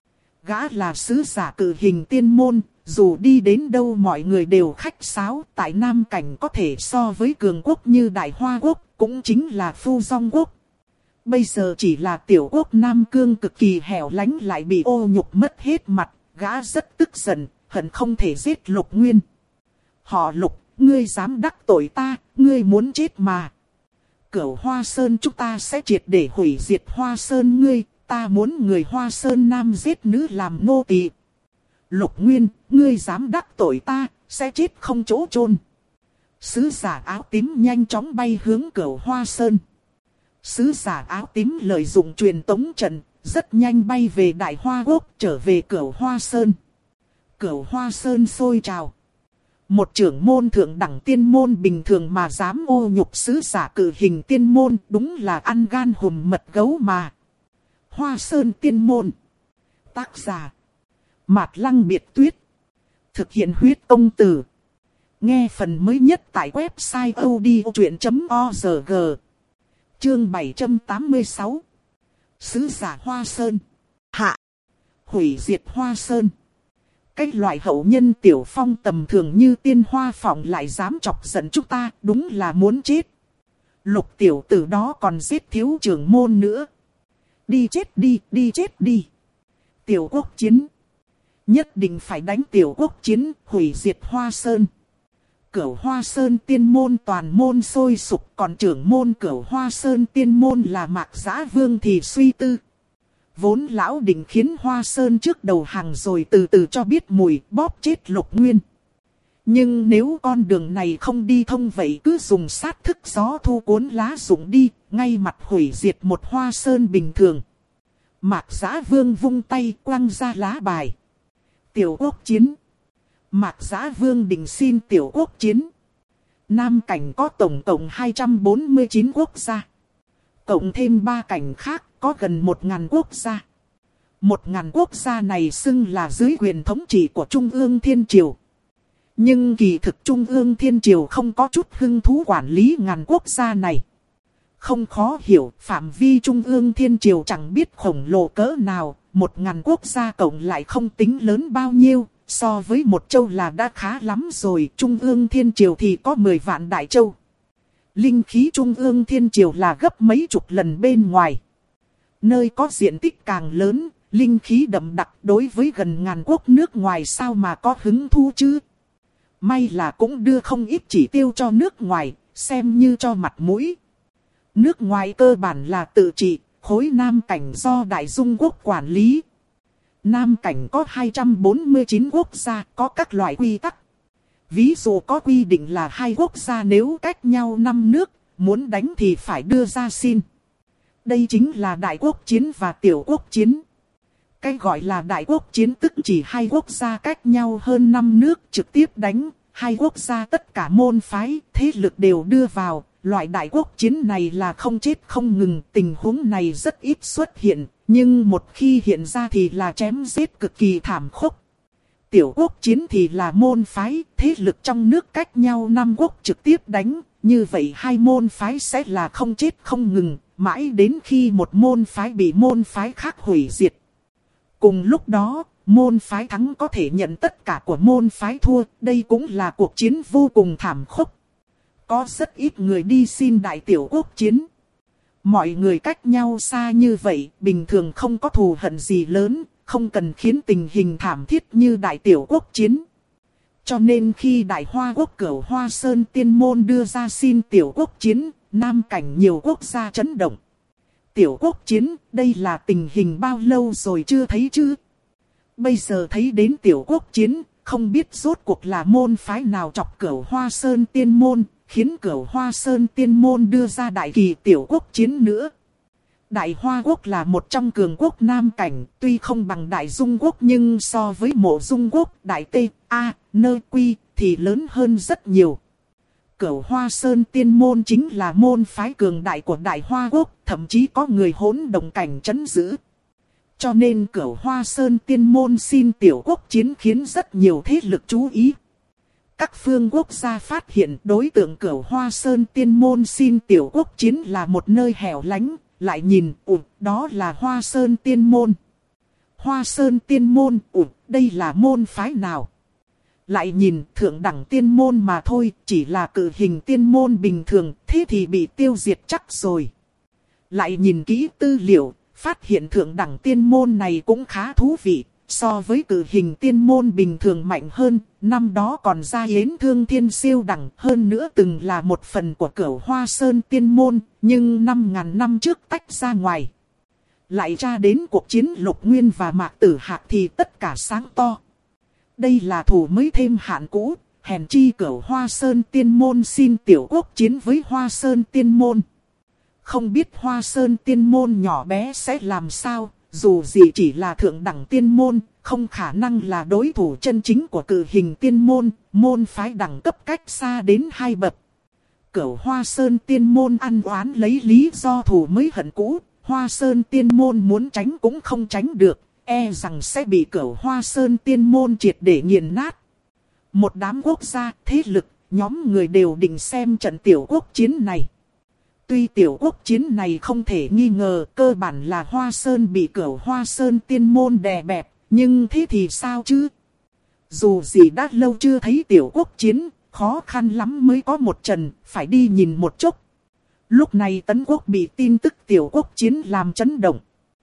Gã là sứ giả cử hình tiên môn, dù đi đến đâu mọi người đều khách sáo, tại Nam Cảnh có thể so với cường quốc như Đại Hoa Quốc, cũng chính là Phu Dong Quốc. Bây giờ chỉ là tiểu quốc Nam Cương cực kỳ hẻo lánh lại bị ô nhục mất hết mặt, gã rất tức giận, hận không thể giết Lục Nguyên. Họ Lục, ngươi dám đắc tội ta, ngươi muốn chết mà. Cửu Hoa Sơn chúng ta sẽ triệt để hủy diệt Hoa Sơn ngươi, ta muốn người Hoa Sơn nam giết nữ làm nô tỳ. Lục Nguyên, ngươi dám đắc tội ta, sẽ chết không chỗ chôn. Sứ giả áo tím nhanh chóng bay hướng Cửu Hoa Sơn. Sứ giả áo tím lợi dụng truyền tống trận, rất nhanh bay về Đại Hoa Quốc, trở về Cửu Hoa Sơn. Cửu Hoa Sơn sôi trào. Một trưởng môn thượng đẳng tiên môn bình thường mà dám ô nhục sứ giả cử hình tiên môn, đúng là ăn gan hùm mật gấu mà. Hoa Sơn tiên môn. Tác giả Mạt Lăng Biệt Tuyết. Thực hiện huyết công từ. Nghe phần mới nhất tại website odchuyện.org. Chương 786. Sứ giả Hoa Sơn. Hạ. Hủy diệt Hoa Sơn. Cái loại hậu nhân tiểu phong tầm thường như Tiên Hoa Phỏng lại dám chọc giận chúng ta, đúng là muốn chết. Lục tiểu tử đó còn giết thiếu trưởng môn nữa. Đi chết đi, đi chết đi. Tiểu quốc chiến. Nhất định phải đánh tiểu quốc chiến, hủy diệt Hoa Sơn. Cửu Hoa Sơn tiên môn toàn môn sôi sục, còn trưởng môn Cửu Hoa Sơn tiên môn là Mạc Giã Vương thì suy tư. Vốn lão định khiến Hoa Sơn trước đầu hàng rồi từ từ cho biết mùi bóp chết Lục Nguyên. Nhưng nếu con đường này không đi thông vậy cứ dùng sát thức gió thu cuốn lá rụng đi, ngay mặt hủy diệt một Hoa Sơn bình thường. Mạc Giã Vương vung tay quăng ra lá bài. Tiểu quốc chiến. Mạc Giã Vương định xin tiểu quốc chiến. Nam cảnh có tổng cộng 249 quốc gia. Cộng thêm 3 cảnh khác có gần 1000 quốc gia. 1000 quốc gia này xưng là dưới quyền thống trị của Trung ương Thiên Triều. Nhưng kỳ thực Trung ương Thiên Triều không có chút hứng thú quản lý ngàn quốc gia này. Không khó hiểu, phạm vi Trung ương Thiên Triều chẳng biết khổng lồ cỡ nào, 1000 quốc gia cộng lại không tính lớn bao nhiêu, so với một châu là đã khá lắm rồi, Trung ương Thiên Triều thì có 10 vạn đại châu. Linh khí Trung ương Thiên Triều là gấp mấy chục lần bên ngoài. Nơi có diện tích càng lớn, linh khí đậm đặc đối với gần ngàn quốc nước ngoài sao mà có hứng thú chứ. May là cũng đưa không ít chỉ tiêu cho nước ngoài, xem như cho mặt mũi. Nước ngoài cơ bản là tự trị, khối Nam cảnh do Đại Dung quốc quản lý. Nam cảnh có 249 quốc gia, có các loại quy tắc. Ví dụ có quy định là 2 quốc gia nếu cách nhau 5 nước, muốn đánh thì phải đưa ra xin. Đây chính là đại quốc chiến và tiểu quốc chiến. Cái gọi là đại quốc chiến tức chỉ 2 quốc gia cách nhau hơn 5 nước trực tiếp đánh. 2 quốc gia tất cả môn phái, thế lực đều đưa vào. Loại đại quốc chiến này là không chết không ngừng. Tình huống này rất ít xuất hiện. Nhưng một khi hiện ra thì là chém giết cực kỳ thảm khốc. Tiểu quốc chiến thì là môn phái, thế lực trong nước cách nhau 5 quốc trực tiếp đánh, như vậy hai môn phái sẽ là không chết không ngừng, mãi đến khi một môn phái bị môn phái khác hủy diệt. Cùng lúc đó, môn phái thắng có thể nhận tất cả của môn phái thua, đây cũng là cuộc chiến vô cùng thảm khốc. Có rất ít người đi xin đại tiểu quốc chiến. Mọi người cách nhau xa như vậy, bình thường không có thù hận gì lớn, không cần khiến tình hình thảm thiết như đại tiểu quốc chiến. Cho nên khi Đại Hoa Quốc Cửu Hoa Sơn Tiên Môn đưa ra xin tiểu quốc chiến, Nam cảnh nhiều quốc gia chấn động. Tiểu quốc chiến, đây là tình hình bao lâu rồi chưa thấy chứ? Bây giờ thấy đến tiểu quốc chiến, không biết rốt cuộc là môn phái nào chọc Cửu Hoa Sơn Tiên Môn, khiến Cửu Hoa Sơn Tiên Môn đưa ra đại kỳ tiểu quốc chiến nữa. Đại Hoa Quốc là một trong cường quốc Nam cảnh, tuy không bằng Đại Dung Quốc nhưng so với Mộ Dung Quốc, Đại Tê, A, Nơ Quy thì lớn hơn rất nhiều. Cửu Hoa Sơn Tiên Môn chính là môn phái cường đại của Đại Hoa Quốc, thậm chí có người hỗn đồng cảnh trấn giữ. Cho nên Cửu Hoa Sơn Tiên Môn xin tiểu quốc chiến khiến rất nhiều thế lực chú ý. Các phương quốc gia phát hiện đối tượng Cửu Hoa Sơn Tiên Môn xin tiểu quốc chiến là một nơi hẻo lánh, lại nhìn, đó là Hoa Sơn Tiên Môn. Hoa Sơn Tiên Môn, đây là môn phái nào? Lại nhìn thượng đẳng tiên môn mà thôi, chỉ là cự hình tiên môn bình thường, thế thì bị tiêu diệt chắc rồi. Lại nhìn kỹ tư liệu, phát hiện thượng đẳng tiên môn này cũng khá thú vị, so với cự hình tiên môn bình thường mạnh hơn, năm đó còn ra yến thương thiên siêu đẳng hơn nữa từng là một phần của Cửu Hoa Sơn Tiên Môn, nhưng 5.000 năm trước tách ra ngoài. Lại tra đến cuộc chiến Lục Nguyên và Mạc Tử Hạc thì tất cả sáng to. Đây là thủ mới thêm hạn cũ, hèn chi Cửu Hoa Sơn Tiên Môn xin tiểu quốc chiến với Hoa Sơn Tiên Môn. Không biết Hoa Sơn Tiên Môn nhỏ bé sẽ làm sao, dù gì chỉ là thượng đẳng tiên môn, không khả năng là đối thủ chân chính của cự hình tiên môn, môn phái đẳng cấp cách xa đến 2 bậc. Cửu Hoa Sơn Tiên Môn ăn oán lấy lý do thù mới hận cũ, Hoa Sơn Tiên Môn muốn tránh cũng không tránh được, e rằng sẽ bị Cửu Hoa Sơn Tiên Môn triệt để nghiền nát. Một đám quốc gia, thế lực, nhóm người đều định xem trận tiểu quốc chiến này. Tuy tiểu quốc chiến này không thể nghi ngờ cơ bản là Hoa Sơn bị Cửu Hoa Sơn Tiên Môn đè bẹp, nhưng thế thì sao chứ? Dù gì đã lâu chưa thấy tiểu quốc chiến, khó khăn lắm mới có một trận, phải đi nhìn một chút. Lúc này Tấn Quốc bị tin tức tiểu quốc chiến làm chấn động.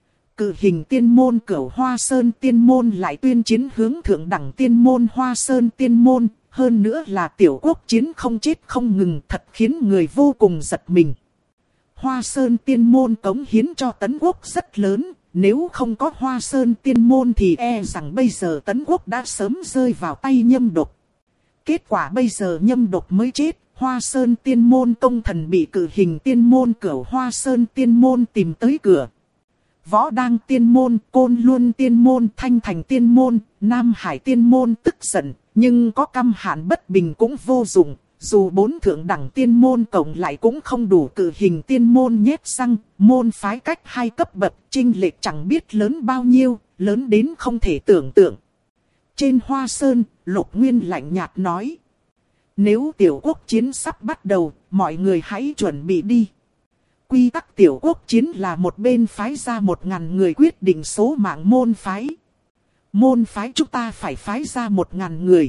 Cự hình tiên môn Cửu Hoa Sơn Tiên Môn lại tuyên chiến hướng thượng đẳng tiên môn Hoa Sơn Tiên Môn, hơn nữa là tiểu quốc chiến không chết không ngừng, thật khiến người vô cùng giật mình. Hoa Sơn Tiên Môn cống hiến cho Tấn Quốc rất lớn, nếu không có Hoa Sơn Tiên Môn thì e rằng bây giờ Tấn Quốc đã sớm rơi vào tay Nhâm Độc. Kết quả bây giờ Nhâm Độc mới chết, Hoa Sơn Tiên Môn công thần bị cự hình tiên môn Cửu Hoa Sơn Tiên Môn tìm tới cửa. Võ Đăng Tiên Môn, Côn Luân Tiên Môn, Thanh Thành Tiên Môn, Nam Hải Tiên Môn tức giận, nhưng có căm hận bất bình cũng vô dụng. Dù 4 thượng đẳng tiên môn cộng lại cũng không đủ cự hình tiên môn nhét răng, môn phái cách 2 cấp bậc, chênh lệch chẳng biết lớn bao nhiêu, lớn đến không thể tưởng tượng. Trên Hoa Sơn, Lục Nguyên lạnh nhạt nói. Nếu tiểu quốc chiến sắp bắt đầu, mọi người hãy chuẩn bị đi. Quy tắc tiểu quốc chiến là một bên phái ra 1.000 người quyết định số mạng môn phái. Môn phái chúng ta phải phái ra 1.000 người.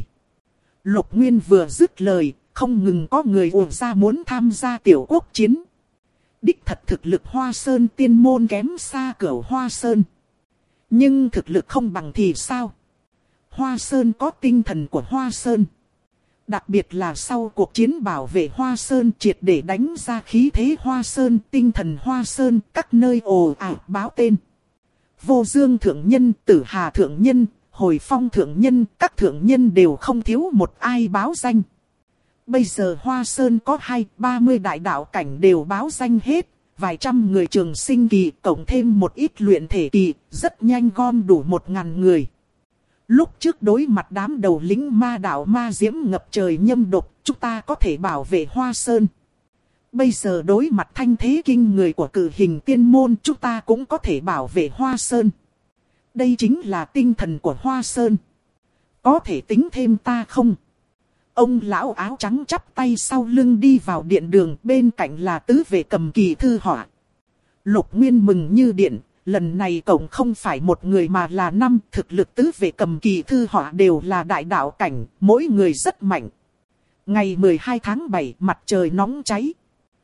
Lục Nguyên vừa dứt lời, không ngừng có người ùa ra muốn tham gia tiểu quốc chiến. Đích thật thực lực Hoa Sơn Tiên Môn kém xa Cửu Hoa Sơn. Nhưng thực lực không bằng thì sao? Hoa Sơn có tinh thần của Hoa Sơn. Đặc biệt là sau cuộc chiến bảo vệ Hoa Sơn triệt để đánh ra khí thế Hoa Sơn, tinh thần Hoa Sơn, các nơi ồ ạt báo tên. Vô Dương Thượng Nhân, Tử Hà Thượng Nhân, Hồi Phong Thượng Nhân, các thượng nhân đều không thiếu một ai báo danh. Bây giờ Hoa Sơn có 20-30 đại đạo cảnh đều báo danh hết, vài trăm người trường sinh kỳ cộng thêm một ít luyện thể kỳ, rất nhanh gom đủ 1.000 người. Lúc trước đối mặt đám đầu lính ma đạo ma diễm ngập trời Nhâm Độc, chúng ta có thể bảo vệ Hoa Sơn. Bây giờ đối mặt thanh thế kinh người của cự hình tiên môn, chúng ta cũng có thể bảo vệ Hoa Sơn. Đây chính là tinh thần của Hoa Sơn. Có thể tính thêm ta không? Ông lão áo trắng chắp tay sau lưng đi vào điện đường, bên cạnh là tứ vệ cầm kỳ thư họa. Lục Nguyên mừng như điện, lần này cậu không phải một người mà là 5, thực lực tứ vệ cầm kỳ thư họa đều là đại đạo cảnh, mỗi người rất mạnh. Ngày 12 tháng 7, mặt trời nóng cháy.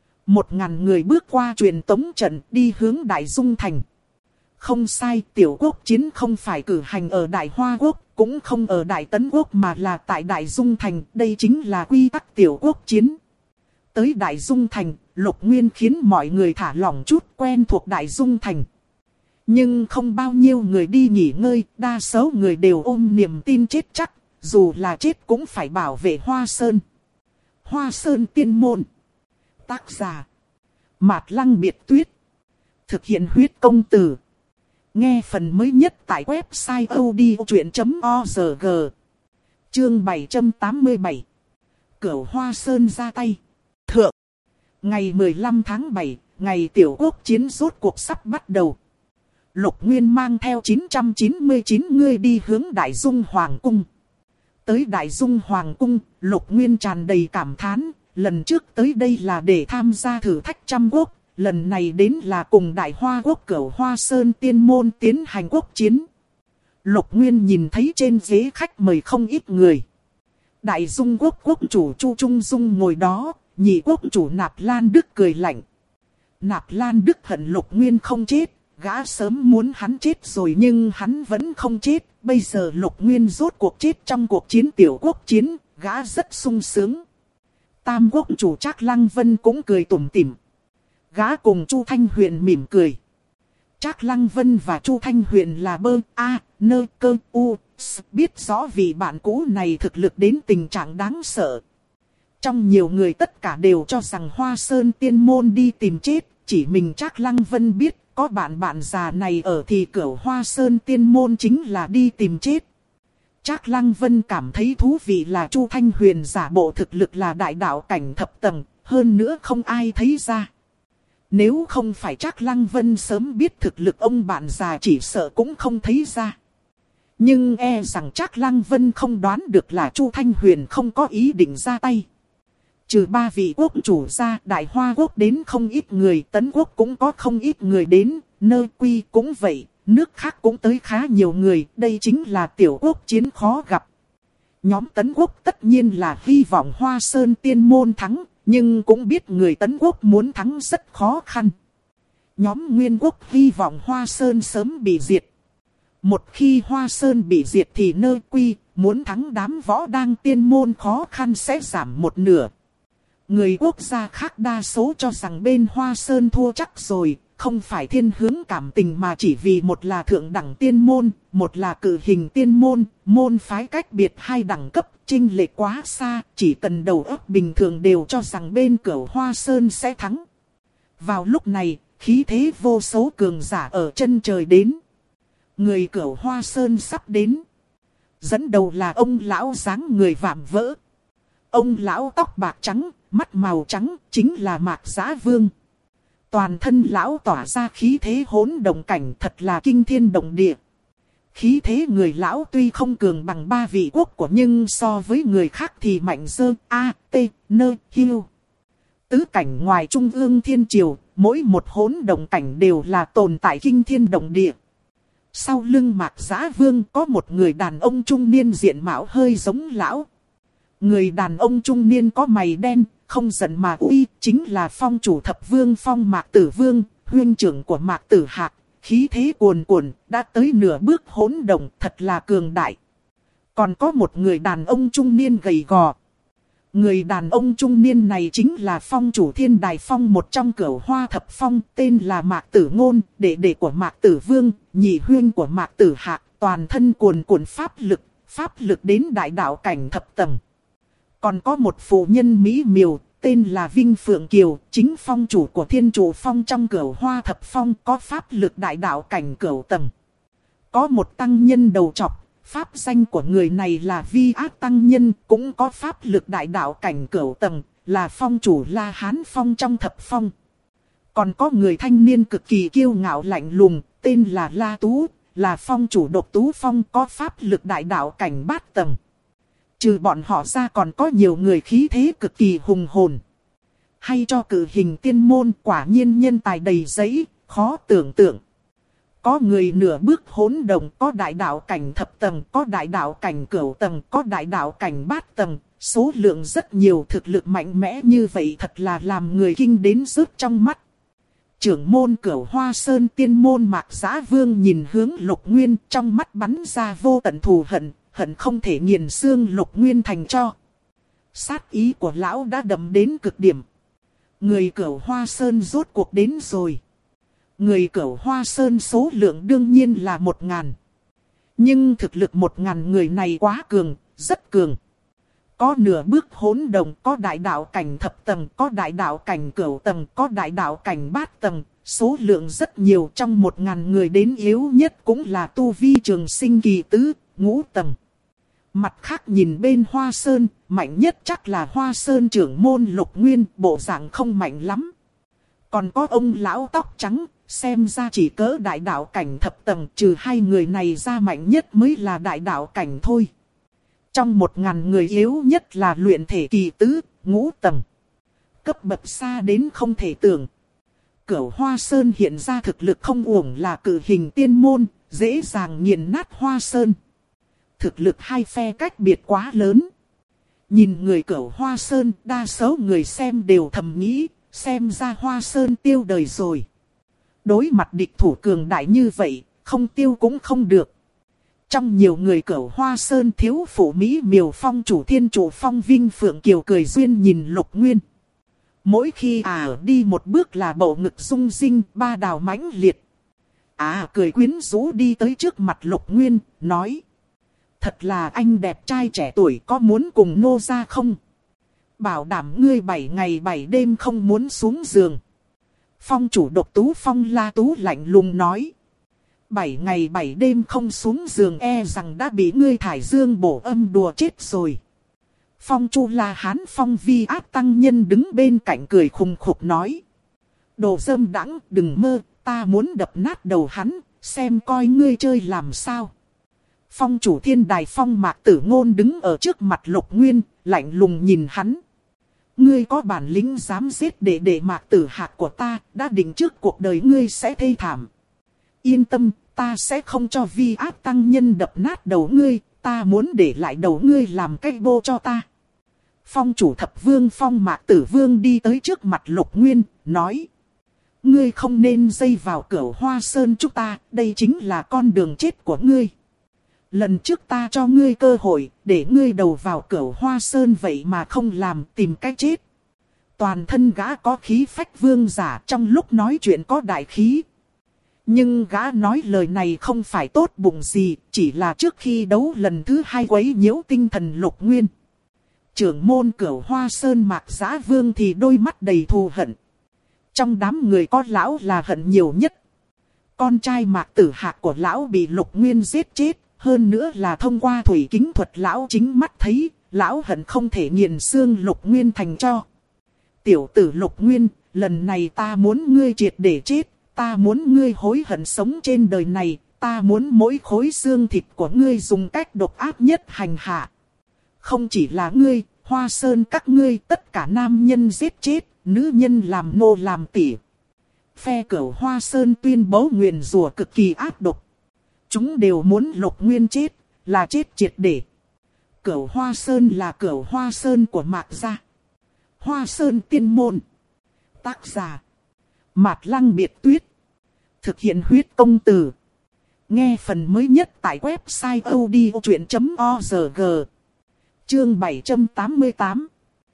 1000 người bước qua truyền tống trận đi hướng Đại Dung Thành. Không sai, tiểu quốc chiến không phải cử hành ở Đại Hoa Quốc, cũng không ở Đại Tấn Quốc mà là tại Đại Dung Thành, đây chính là quy tắc tiểu quốc chiến. Tới Đại Dung Thành, Lục Nguyên khiến mọi người thả lỏng chút, quen thuộc Đại Dung Thành. Nhưng không bao nhiêu người đi nghỉ ngơi, đa số người đều ôm niềm tin chết chắc, dù là chết cũng phải bảo vệ Hoa Sơn. Hoa Sơn Tiên Môn. Tác giả Mạt Lăng Biệt Tuyết. Thực hiện huyết công từ. Nghe phần mới nhất tại website odchuyện.org. Chương 787. Cửu Hoa Sơn ra tay. Thượng. Ngày 15 tháng 7, ngày tiểu quốc chiến rốt cuộc sắp bắt đầu. Lục Nguyên mang theo 999 người đi hướng Đại Dung Hoàng Cung. Tới Đại Dung Hoàng Cung, Lục Nguyên tràn đầy cảm thán. Lần trước tới đây là để tham gia thử thách trăm quốc. Lần này đến là cùng Đại Hoa Quốc Cửu Hoa Sơn Tiên Môn tiến hành quốc chiến. Lục Nguyên nhìn thấy trên ghế khách mời không ít người. Đại Dung Quốc quốc chủ Chu Trung Dung ngồi đó, nhị quốc chủ Nạp Lan Đức cười lạnh. Nạp Lan Đức hận Lục Nguyên không chết, gã sớm muốn hắn chết rồi nhưng hắn vẫn không chết. Bây giờ Lục Nguyên rốt cuộc chết trong cuộc chiến tiểu quốc chiến, gã rất sung sướng. Tam quốc chủ Trác Lăng Vân cũng cười tủm tỉm. Gã cùng Chu Thanh Huyền mỉm cười. Trác Lăng Vân và Chu Thanh Huyền là nơ cơ u, biết rõ vị bạn cũ này thực lực đến tình trạng đáng sợ. Trong nhiều người tất cả đều cho rằng Hoa Sơn Tiên Môn đi tìm chết, chỉ mình Trác Lăng Vân biết có bạn già này ở thì Cửu Hoa Sơn Tiên Môn chính là đi tìm chết. Trác Lăng Vân cảm thấy thú vị là Chu Thanh Huyền giả bộ thực lực là đại đạo cảnh thập tầng, hơn nữa không ai thấy ra. Nếu không phải Trác Lăng Vân sớm biết thực lực ông bạn già chỉ sợ cũng không thấy ra. Nhưng e rằng Trác Lăng Vân không đoán được là Chu Thanh Huyền không có ý định ra tay. Trừ 3 vị quốc chủ ra, Đại Hoa Quốc đến không ít người, Tấn Quốc cũng có không ít người đến, Nơ Quy cũng vậy, nước khác cũng tới khá nhiều người, đây chính là tiểu quốc chiến khó gặp. Nhóm Tấn Quốc tất nhiên là hy vọng Hoa Sơn Tiên Môn thắng, nhưng cũng biết người Tấn Quốc muốn thắng rất khó khăn. Nhóm Nguyên Quốc hy vọng Hoa Sơn sớm bị diệt. Một khi Hoa Sơn bị diệt thì Nơ Quy muốn thắng đám võ đang tiên môn khó khăn sẽ giảm một nửa. Người quốc gia khác đa số cho rằng bên Hoa Sơn thua chắc rồi, không phải thiên hướng cảm tình mà chỉ vì một là thượng đẳng tiên môn, một là cử hình tiên môn, môn phái cách biệt 2 đẳng cấp, chênh lệch quá xa, chỉ cần đầu óc bình thường đều cho rằng bên Cửu Hoa Sơn sẽ thắng. Vào lúc này, khí thế vô số cường giả ở chân trời đến. Người Cửu Hoa Sơn sắp đến. Dẫn đầu là ông lão dáng người vạm vỡ. Ông lão tóc bạc trắng, mắt màu trắng, chính là Mạc Giá Vương. Toàn thân lão tỏa ra khí thế hỗn động cảnh thật là kinh thiên động địa. Khí thế người lão tuy không cường bằng 3 vị quốc của nhưng so với người khác thì mạnh dơ hiu. Tứ cảnh ngoài trung ương thiên triều, mỗi một hỗn động cảnh đều là tồn tại kinh thiên động địa. Sau lưng Mạc Giá Vương có một người đàn ông trung niên diện mạo hơi giống lão. Người đàn ông trung niên có mày đen, không giận mà uy, chính là phong chủ thập vương Phong Mạc Tử Vương, huynh trưởng của Mạc Tử Hạc, khí thế cuồn cuộn, đã tới nửa bước hỗn động, thật là cường đại. Còn có một người đàn ông trung niên gầy gò. Người đàn ông trung niên này chính là phong chủ Thiên Đài Phong, một trong Cửu Hoa Thập Phong, tên là Mạc Tử Ngôn, đệ đệ của Mạc Tử Vương, nhị huynh của Mạc Tử Hạc, toàn thân cuồn cuộn pháp lực đến đại đạo cảnh thập tầng. Còn có một phụ nhân mỹ miều, tên là Vinh Phượng Kiều, chính phong chủ của Thiên Trụ Phong trong Cửu Hoa Thập Phong, có pháp lực đại đạo cảnh cửu tầng. Có một tăng nhân đầu trọc, pháp danh của người này là Vi Ác Tăng Nhân, cũng có pháp lực đại đạo cảnh cửu tầng, là phong chủ La Hán Phong trong Thập Phong. Còn có người thanh niên cực kỳ kiêu ngạo lạnh lùng, tên là La Tú, là phong chủ Độc Tú Phong có pháp lực đại đạo cảnh bát tầng. Trừ bọn họ ra còn có nhiều người khí thế cực kỳ hùng hồn. Hay cho cử hình tiên môn quả nhiên nhân tài đầy giấy, khó tưởng tượng. Có người nửa bước hỗn động, có đại đạo cảnh thập tầng, có đại đạo cảnh cửu tầng, có đại đạo cảnh bát tầng. Số lượng rất nhiều, thực lực mạnh mẽ như vậy thật là làm người kinh đến rớt trong mắt. Trưởng môn Cửu Hoa Sơn tiên môn Mạc Giá Vương nhìn hướng Lục Nguyên, trong mắt bắn ra vô tận thù hận, hận không thể nghiền xương Lục Nguyên thành tro. Sát ý của lão đã đậm đến cực điểm. Người Cửu Hoa Sơn rốt cuộc đến rồi. Người Cửu Hoa Sơn số lượng đương nhiên là 1000. Nhưng thực lực 1000 người này quá cường, rất cường. Có nửa bước hỗn động, có đại đạo cảnh thập tầng, có đại đạo cảnh cửu tầng, có đại đạo cảnh bát tầng. Số lượng rất nhiều, trong 1000 người đến yếu nhất cũng là tu vi trường sinh kỳ tứ, ngũ tầng. Mặt khác nhìn bên Hoa Sơn, mạnh nhất chắc là Hoa Sơn trưởng môn Lục Nguyên, bộ dạng không mạnh lắm. Còn có ông lão tóc trắng, xem ra chỉ cỡ đại đạo cảnh thập tầng, trừ hai người này ra mạnh nhất mới là đại đạo cảnh thôi. Trong 1000 người yếu nhất là luyện thể kỳ tứ, ngũ tầng. Cấp bậc xa đến không thể tưởng. Cửu Hoa Sơn hiện ra thực lực không uổng là cử hình tiên môn, dễ dàng nghiền nát Hoa Sơn. Thực lực hai phe cách biệt quá lớn. Nhìn người Cửu Hoa Sơn, đa số người xem đều thầm nghĩ, xem ra Hoa Sơn tiêu đời rồi. Đối mặt địch thủ cường đại như vậy, không tiêu cũng không được. Trong nhiều người Cửu Hoa Sơn thiếu phụ Mỹ Miều Phong chủ Thiên Chủ Phong Vinh Phượng Kiều cười duyên nhìn Lục Nguyên. Mỗi khi đi một bước là bầu ngực rung rinh, ba đào mãnh liệt. Cười quyến rũ đi tới trước mặt Lục Nguyên, nói. Thật là anh đẹp trai trẻ tuổi, có muốn cùng nô ra không? Bảo đảm ngươi 7 ngày 7 đêm không muốn xuống giường. Phong chủ Độc Tú Phong La Tú lạnh lùng nói. 7 ngày 7 đêm không xuống giường e rằng đã bị ngươi thải dương bổ âm đùa chết rồi. Phong Chu La Hán Phong Vi Ác Tăng Nhân đứng bên cạnh cười khùng khục nói. Đồ dâm đãng, đừng mơ, ta muốn đập nát đầu hắn, xem coi ngươi chơi làm sao. Phong chủ Thiên Đài Phong Mạc Tử Ngôn đứng ở trước mặt Lục Nguyên, lạnh lùng nhìn hắn. Ngươi có bản lĩnh dám giết đệ Mạc Tử Hạc của ta, đã định trước cuộc đời ngươi sẽ thê thảm. Yên tâm, ta sẽ không cho Vi Ác Tăng Nhân đập nát đầu ngươi, ta muốn để lại đầu ngươi làm cái bô cho ta. Phong chủ Thập Vương Phong Mạc Tử Vương đi tới trước mặt Lục Nguyên, nói. Ngươi không nên dây vào Cửu Hoa Sơn chúng ta, đây chính là con đường chết của ngươi. Lần trước ta cho ngươi cơ hội, để ngươi đầu vào Cửu Hoa Sơn vậy mà không làm, tìm cách chết. Toàn thân gã có khí phách vương giả, trong lúc nói chuyện có đại khí. Nhưng gã nói lời này không phải tốt bụng gì, chỉ là trước khi đấu lần thứ 2 quấy nhiễu tinh thần Lục Nguyên. Trưởng môn Cửu Hoa Sơn Mạc Giá Vương thì đôi mắt đầy thù hận. Trong đám người có lão là hận nhiều nhất. Con trai Mạc Tử Hạc của lão bị Lục Nguyên giết chết. Hơn nữa là thông qua thủy kính thuật lão chính mắt thấy, lão hận không thể nghiền xương Lục Nguyên thành tro. Tiểu tử Lục Nguyên, lần này ta muốn ngươi triệt để chết, ta muốn ngươi hối hận sống trên đời này, ta muốn mỗi khối xương thịt của ngươi dùng cách độc ác nhất hành hạ. Không chỉ là ngươi, Hoa Sơn các ngươi, tất cả nam nhân giết chết, nữ nhân làm nô làm tỉ. Phe Cửu Hoa Sơn tuyên bố nguyền rủa cực kỳ ác độc. Chúng đều muốn Lục Nguyên chết, là chết triệt để. Cửu Hoa Sơn là Cửu Hoa Sơn của Mạc gia. Hoa Sơn tiên môn. Tác giả. Mạt Lăng Biệt Tuyết. Thực hiện huyết công từ. Nghe phần mới nhất tại website odchuyện.org. Chương 788.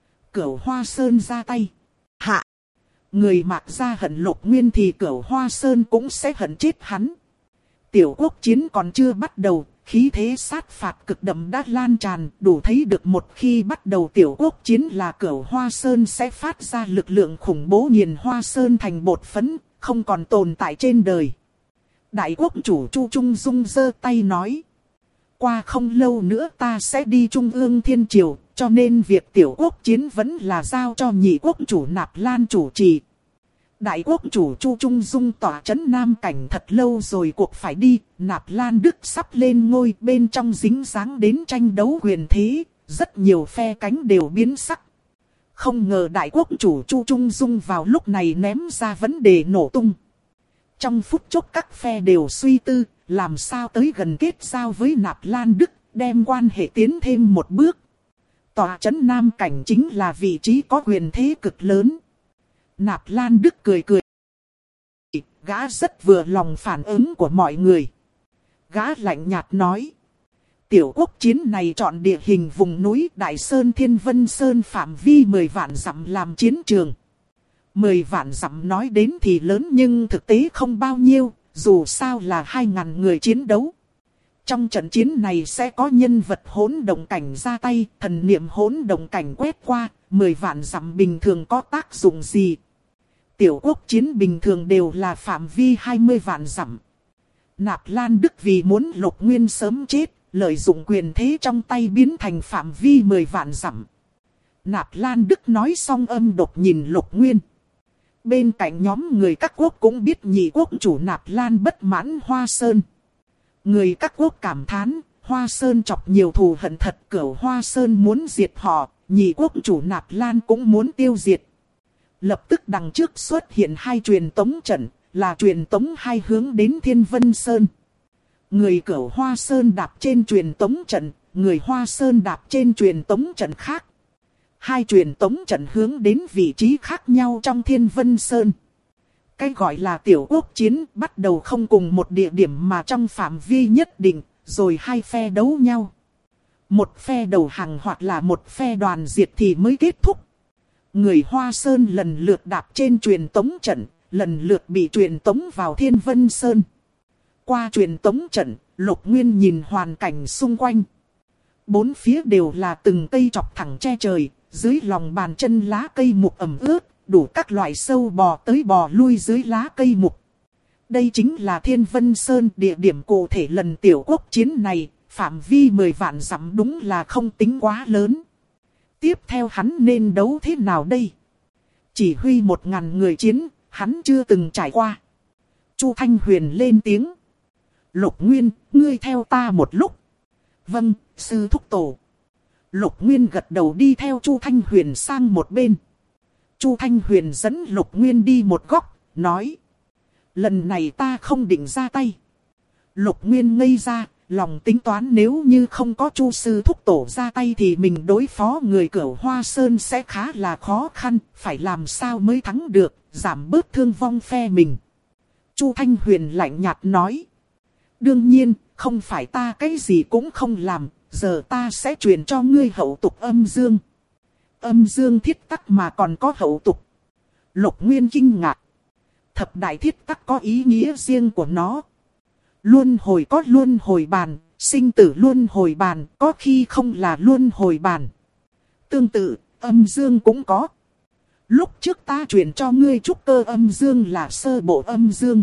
Cửu Hoa Sơn ra tay. Hạ. Người Mạc gia hận Lục Nguyên thì Cửu Hoa Sơn cũng sẽ hận chết hắn. Tiểu quốc chiến còn chưa bắt đầu, khí thế sát phạt cực đậm đã lan tràn, đủ thấy được một khi bắt đầu tiểu quốc chiến là Cửu Hoa Sơn sẽ phát ra lực lượng khủng bố nghiền Hoa Sơn thành bột phấn, không còn tồn tại trên đời. Đại quốc chủ Chu Trung Dung giơ tay nói. Qua không lâu nữa ta sẽ đi Trung ương Thiên Triều, cho nên việc tiểu quốc chiến vẫn là giao cho nhị quốc chủ Nạp Lan chủ trì. Đại quốc chủ Chu Trung Dung tỏa trấn Nam Cảnh thật lâu rồi cuộc phải đi, Nạp Lan Đức sắp lên ngôi, bên trong dính dáng đến tranh đấu quyền thế, rất nhiều phe cánh đều biến sắc. Không ngờ đại quốc chủ Chu Trung Dung vào lúc này ném ra vấn đề nổ tung. Trong phút chốc các phe đều suy tư, làm sao tới gần kết giao với Nạp Lan Đức, đem quan hệ tiến thêm một bước. Tòa trấn Nam Cảnh chính là vị trí có quyền thế cực lớn. Nạp Lan Đức cười cười. Gã rất vừa lòng phản ứng của mọi người. Gã lạnh nhạt nói. Tiểu quốc chiến này chọn địa hình vùng núi Đại Sơn Thiên Vân Sơn phạm vi 10 vạn dặm làm chiến trường. 10 vạn dặm nói đến thì lớn nhưng thực tế không bao nhiêu, dù sao là 2.000 người chiến đấu. Trong trận chiến này sẽ có nhân vật hỗn động cảnh ra tay, thần niệm hỗn động cảnh quét qua, 10 vạn dặm bình thường có tác dụng gì? Tiểu quốc chiến bình thường đều là phạm vi 20 vạn dặm. Nạp Lan Đức vì muốn Lục Nguyên sớm chết, lợi dụng quyền thế trong tay biến thành phạm vi 10 vạn dặm. Nạp Lan Đức nói xong âm độc nhìn Lục Nguyên. Bên cạnh nhóm người các quốc cũng biết nhị quốc chủ Nạp Lan bất mãn Hoa Sơn. Người các quốc cảm thán, Hoa Sơn chọc nhiều thù hận thật, cửu Hoa Sơn muốn diệt họ, nhị quốc chủ Nạp Lan cũng muốn tiêu diệt. Lập tức đằng trước xuất hiện hai truyền tống trận, là truyền tống hai hướng đến Thiên Vân Sơn. Người cửu Hoa Sơn đạp trên truyền tống trận, người Hoa Sơn đạp trên truyền tống trận khác. Hai truyền tống trận hướng đến vị trí khác nhau trong Thiên Vân Sơn. Cái gọi là tiểu quốc chiến bắt đầu không cùng một địa điểm mà trong phạm vi nhất định, rồi hai phe đấu nhau. Một phe đầu hàng hoặc là một phe đoàn diệt thì mới kết thúc. Người Hoa Sơn lần lượt đạp trên truyền tống trận, lần lượt bị truyền tống vào Thiên Vân Sơn. Qua truyền tống trận, Lục Nguyên nhìn hoàn cảnh xung quanh. Bốn phía đều là từng cây chọc thẳng che trời, dưới lòng bàn chân lá cây mục ẩm ướt, đủ các loại sâu bò tới bò lui dưới lá cây mục. Đây chính là Thiên Vân Sơn, địa điểm cụ thể lần tiểu quốc chiến này, phạm vi 10 vạn dặm đúng là không tính quá lớn. Tiếp theo hắn nên đấu thế nào đây? Chỉ huy 1.000 người chiến, hắn chưa từng trải qua. Chu Thanh Huyền lên tiếng. Lục Nguyên, ngươi theo ta một lúc. Vâng, sư thúc tổ. Lục Nguyên gật đầu đi theo Chu Thanh Huyền sang một bên. Chu Thanh Huyền dẫn Lục Nguyên đi một góc, nói. Lần này ta không định ra tay. Lục Nguyên ngây ra, lòng tính toán nếu như không có Chu sư thúc tổ ra tay thì mình đối phó người cửu Hoa Sơn sẽ khá là khó khăn, phải làm sao mới thắng được, giảm bớt thương vong phe mình. Chu Thanh Huyền lạnh nhạt nói. Đương nhiên, không phải ta cái gì cũng không làm, giờ ta sẽ truyền cho ngươi hậu tục âm dương. Âm dương thiết tắc mà còn có hậu tục. Lục Nguyên kinh ngạc. Thập đại thiết tắc có ý nghĩa riêng của nó. Luân hồi có luân hồi bàn, sinh tử luân hồi bàn, có khi không là luân hồi bàn. Tương tự, âm dương cũng có. Lúc trước ta truyền cho ngươi trúc cơ âm dương là sơ bộ âm dương.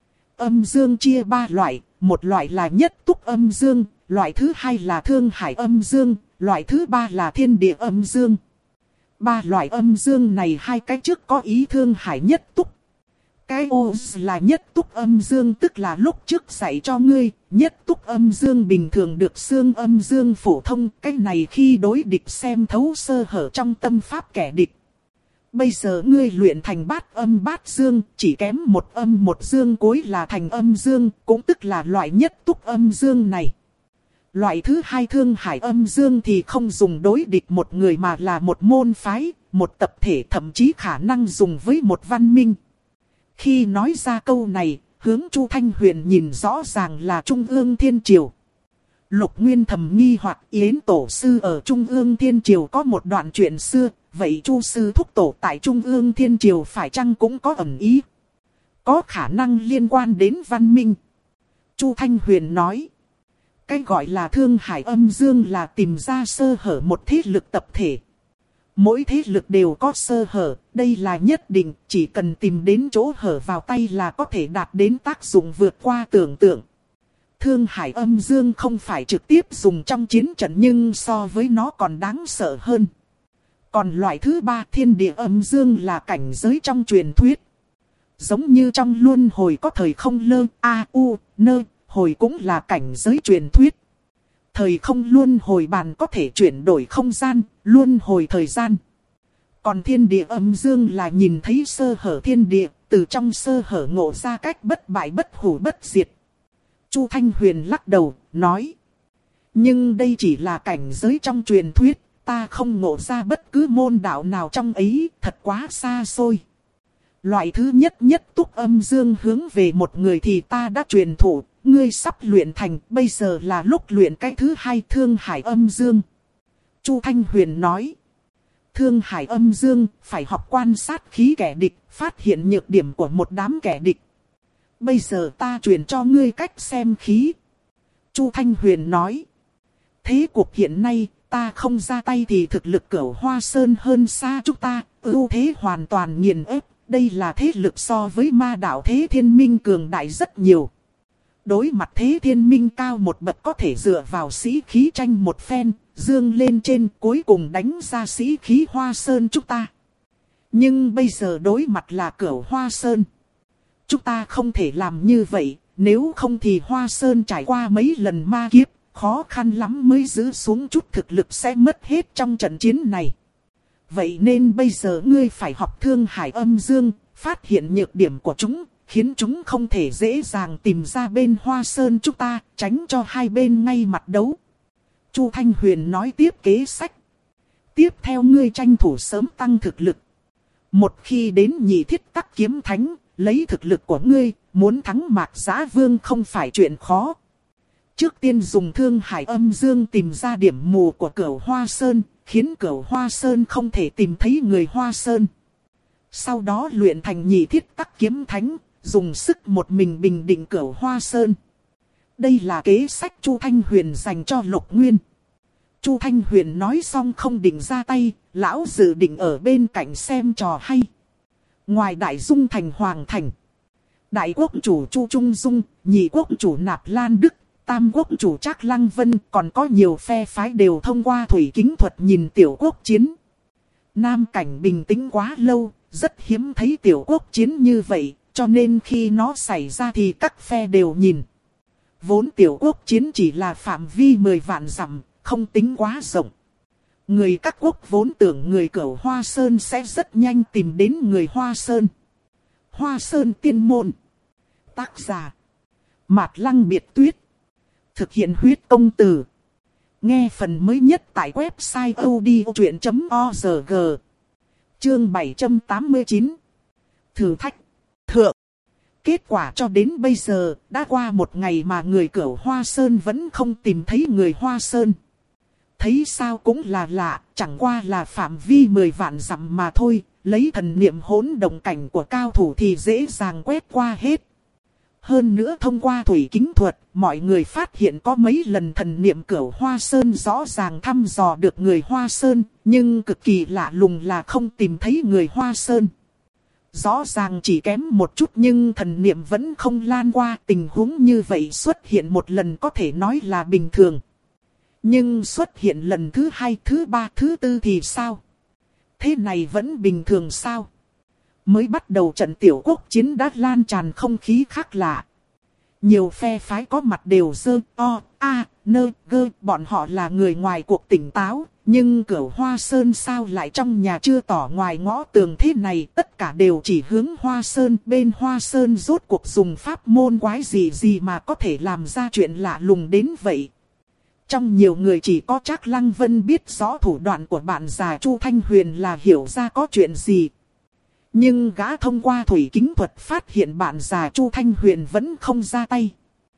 Âm dương chia 3 loại, một loại là nhất túc âm dương, loại thứ hai là thương hải âm dương, loại thứ ba là thiên địa âm dương. 3 loại âm dương này hai cái trước có ý thương hải nhất túc. Cái ô là nhất túc âm dương tức là lúc trước dạy cho ngươi, nhất túc âm dương bình thường được xương âm dương phổ thông, cái này khi đối địch xem thấu sơ hở trong tâm pháp kẻ địch. Bây giờ ngươi luyện thành bát âm bát dương, chỉ kém một âm một dương cuối là thành âm dương, cũng tức là loại nhất túc âm dương này. Loại thứ hai thương hải âm dương thì không dùng đối địch một người mà là một môn phái, một tập thể, thậm chí khả năng dùng với một văn minh. Khi nói ra câu này, hướng Chu Thanh Huyền nhìn rõ ràng là Trung ương Thiên Triều. Lục Nguyên thầm nghi hoặc Yến Tổ Sư ở Trung ương Thiên Triều có một đoạn chuyện xưa, vậy Chu Sư Thúc Tổ tại Trung ương Thiên Triều phải chăng cũng có ẩn ý? Có khả năng liên quan đến văn minh. Chu Thanh Huyền nói, cái gọi là thương hải âm dương là tìm ra sơ hở một thế lực tập thể. Mỗi thế lực đều có sơ hở, đây là nhất định, chỉ cần tìm đến chỗ hở vào tay là có thể đạt đến tác dụng vượt qua tưởng tượng. Thương hải âm dương không phải trực tiếp dùng trong chiến trận nhưng so với nó còn đáng sợ hơn. Còn loại thứ ba thiên địa âm dương là cảnh giới trong truyền thuyết. Giống như trong luân hồi có thời không lơ, a u, nơ, hồi cũng là cảnh giới truyền thuyết. Thời không luân hồi bàn có thể chuyển đổi không gian, luân hồi thời gian. Còn thiên địa âm dương là nhìn thấy sơ hở thiên địa, từ trong sơ hở ngộ ra cách bất bại bất hủ bất diệt. Chu Thanh Huyền lắc đầu, nói. Nhưng đây chỉ là cảnh giới trong truyền thuyết, ta không ngộ ra bất cứ môn đạo nào trong ấy, thật quá xa xôi. Loại thứ nhất nhất túc âm dương hướng về một người thì ta đã truyền thụ, ngươi sắp luyện thành, bây giờ là lúc luyện cái thứ hai thương hải âm dương. Chu Thanh Huyền nói. Thương hải âm dương, phải học quan sát khí kẻ địch, phát hiện nhược điểm của một đám kẻ địch. Bây giờ ta truyền cho ngươi cách xem khí. Chu Thanh Huyền nói. Thế cuộc hiện nay, ta không ra tay thì thực lực Cửu Hoa Sơn hơn xa chúng ta, ưu thế hoàn toàn nghiền ép. Đây là thế lực so với ma đạo Thế Thiên Minh cường đại rất nhiều. Đối mặt Thế Thiên Minh cao một bậc có thể dựa vào sĩ khí tranh một phen, dương lên trên cuối cùng đánh ra sĩ khí Hoa Sơn chúng ta. Nhưng bây giờ đối mặt là Cửu Hoa Sơn. Chúng ta không thể làm như vậy, nếu không thì Hoa Sơn trải qua mấy lần ma kiếp, khó khăn lắm mới giữ xuống chút thực lực sẽ mất hết trong trận chiến này. Vậy nên bây giờ ngươi phải học thương hải âm dương, phát hiện nhược điểm của chúng, khiến chúng không thể dễ dàng tìm ra bên Hoa Sơn chúng ta, tránh cho hai bên ngay mặt đấu. Chu Thanh Huyền nói tiếp kế sách. Tiếp theo ngươi tranh thủ sớm tăng thực lực. Một khi đến nhị thiết tắc kiếm thánh, lấy thực lực của ngươi, muốn thắng Mạc Giá Vương không phải chuyện khó. Trước tiên dùng thương hải âm dương tìm ra điểm mù của Cửu Hoa Sơn, khiến Cửu Hoa Sơn không thể tìm thấy người Hoa Sơn. Sau đó luyện thành nhị thiết tắc kiếm thánh, dùng sức một mình bình định Cửu Hoa Sơn. Đây là kế sách Chu Thanh Huyền dành cho Lục Nguyên. Chu Thanh Huyền nói xong không định ra tay, lão dự định ở bên cạnh xem trò hay. Ngoài Đại Dung thành Hoàng thành, Đại Quốc chủ Chu Trung Dung, Nhị Quốc chủ Nạp Lan Đức, Tam Quốc chủ Trác Lăng Vân, còn có nhiều phe phái đều thông qua thủy kính thuật nhìn tiểu quốc chiến. Nam cảnh bình tĩnh quá lâu, rất hiếm thấy tiểu quốc chiến như vậy, cho nên khi nó xảy ra thì các phe đều nhìn. Vốn tiểu quốc chiến chỉ là phạm vi 10 vạn dặm, không tính quá rộng. Người các quốc vốn tưởng người Cửu Hoa Sơn sẽ rất nhanh tìm đến người Hoa Sơn. Hoa Sơn tiên môn. Tác giả Mạt Lăng Biệt Tuyết. Thực hiện huyết công từ. Nghe phần mới nhất tại website odchuyện.org. Chương 789. Thử thách. Thượng. Kết quả cho đến bây giờ, đã qua một ngày mà người Cửu Hoa Sơn vẫn không tìm thấy người Hoa Sơn. Thấy sao cũng là lạ, chẳng qua là phạm vi 10 vạn dặm mà thôi, lấy thần niệm hỗn động cảnh của cao thủ thì dễ dàng quét qua hết. Hơn nữa thông qua thủy kính thuật, mọi người phát hiện có mấy lần thần niệm Cửu Hoa Sơn rõ ràng thăm dò được người Hoa Sơn, nhưng cực kỳ lạ lùng là không tìm thấy người Hoa Sơn. Rõ ràng chỉ kém một chút nhưng thần niệm vẫn không lan qua, tình huống như vậy xuất hiện một lần có thể nói là bình thường. Nhưng xuất hiện lần thứ hai, thứ ba, thứ tư thì sao? Thế này vẫn bình thường sao? Mới bắt đầu trận tiểu quốc chiến đã lan tràn không khí khác lạ. Nhiều phe phái có mặt đều dơ, o, a, nơ, gơ, bọn họ là người ngoài cuộc tỉnh táo. Nhưng Cửu Hoa Sơn sao lại trong nhà chưa tỏ ngoài ngõ tường thế này, tất cả đều chỉ hướng Hoa Sơn. Bên Hoa Sơn rốt cuộc dùng pháp môn quái gì mà có thể làm ra chuyện lạ lùng đến vậy. Trong nhiều người chỉ có Trác Lăng Vân biết rõ thủ đoạn của bạn già Chu Thanh Huyền là hiểu ra có chuyện gì. Nhưng gã thông qua thủy kính thuật phát hiện bạn già Chu Thanh Huyền vẫn không ra tay.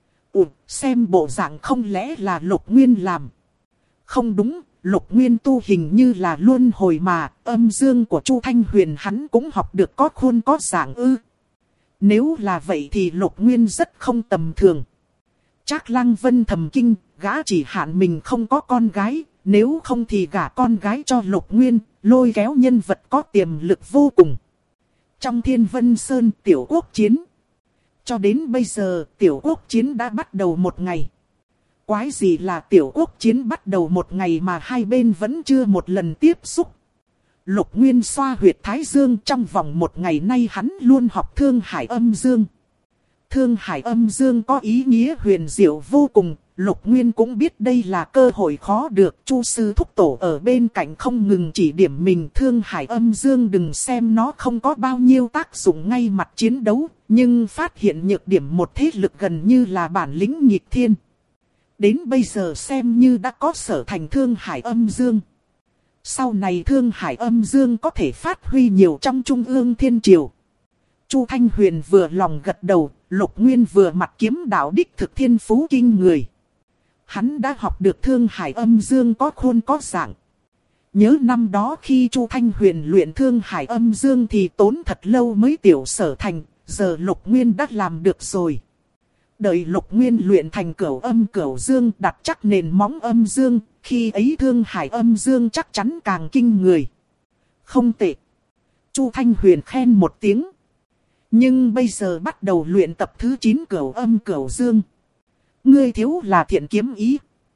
Xem bộ dạng không lẽ là Lục Nguyên làm. Không đúng, Lục Nguyên tu hình như là luân hồi mà, âm dương của Chu Thanh Huyền hắn cũng học được có khuôn có dạng ư. Nếu là vậy thì Lục Nguyên rất không tầm thường. Trác Lăng Vân thầm kinh, gã chỉ hạn mình không có con gái, nếu không thì gả con gái cho Lục Nguyên, lôi kéo nhân vật có tiềm lực vô cùng. Trong Thiên Vân Sơn tiểu quốc chiến. Cho đến bây giờ tiểu quốc chiến đã bắt đầu một ngày. Quái gì là tiểu quốc chiến bắt đầu một ngày mà hai bên vẫn chưa một lần tiếp xúc. Lục Nguyên xoa huyệt thái dương, trong vòng một ngày nay hắn luôn học Thương Hải Âm Dương. Thương Hải Âm Dương có ý nghĩa huyền diệu vô cùng, Lục Nguyên cũng biết đây là cơ hội khó được. Chu sư thúc tổ ở bên cạnh không ngừng chỉ điểm mình. Thương Hải Âm Dương đừng xem nó không có bao nhiêu tác dụng ngay mặt chiến đấu, nhưng phát hiện nhược điểm một thế lực gần như là bản lĩnh nghịch thiên. Đến bây giờ xem như đã có sở thành Thương Hải Âm Dương. Sau này Thương Hải Âm Dương có thể phát huy nhiều trong Trung ương Thiên Triều. Chu Thanh Huyền vừa lòng gật đầu, Lục Nguyên vừa mặt kiếm đạo đích thực thiên phú kinh người. Hắn đã học được Thương Hải Âm Dương có khuôn có dạng. Nhớ năm đó khi Chu Thanh Huyền luyện Thương Hải Âm Dương thì tốn thật lâu mới tiểu sở thành, giờ Lục Nguyên đã làm được rồi. Đợi Lục Nguyên luyện thành Cửu Âm Cửu Dương, đặt chắc nền móng âm dương, khi ấy Thương Hải Âm Dương chắc chắn càng kinh người. Không tệ. Chu Thanh Huyền khen một tiếng. Nhưng bây giờ bắt đầu luyện tập thứ 9 Cửu Âm Cửu Dương. Ngươi thiếu là thiện kiếm ý.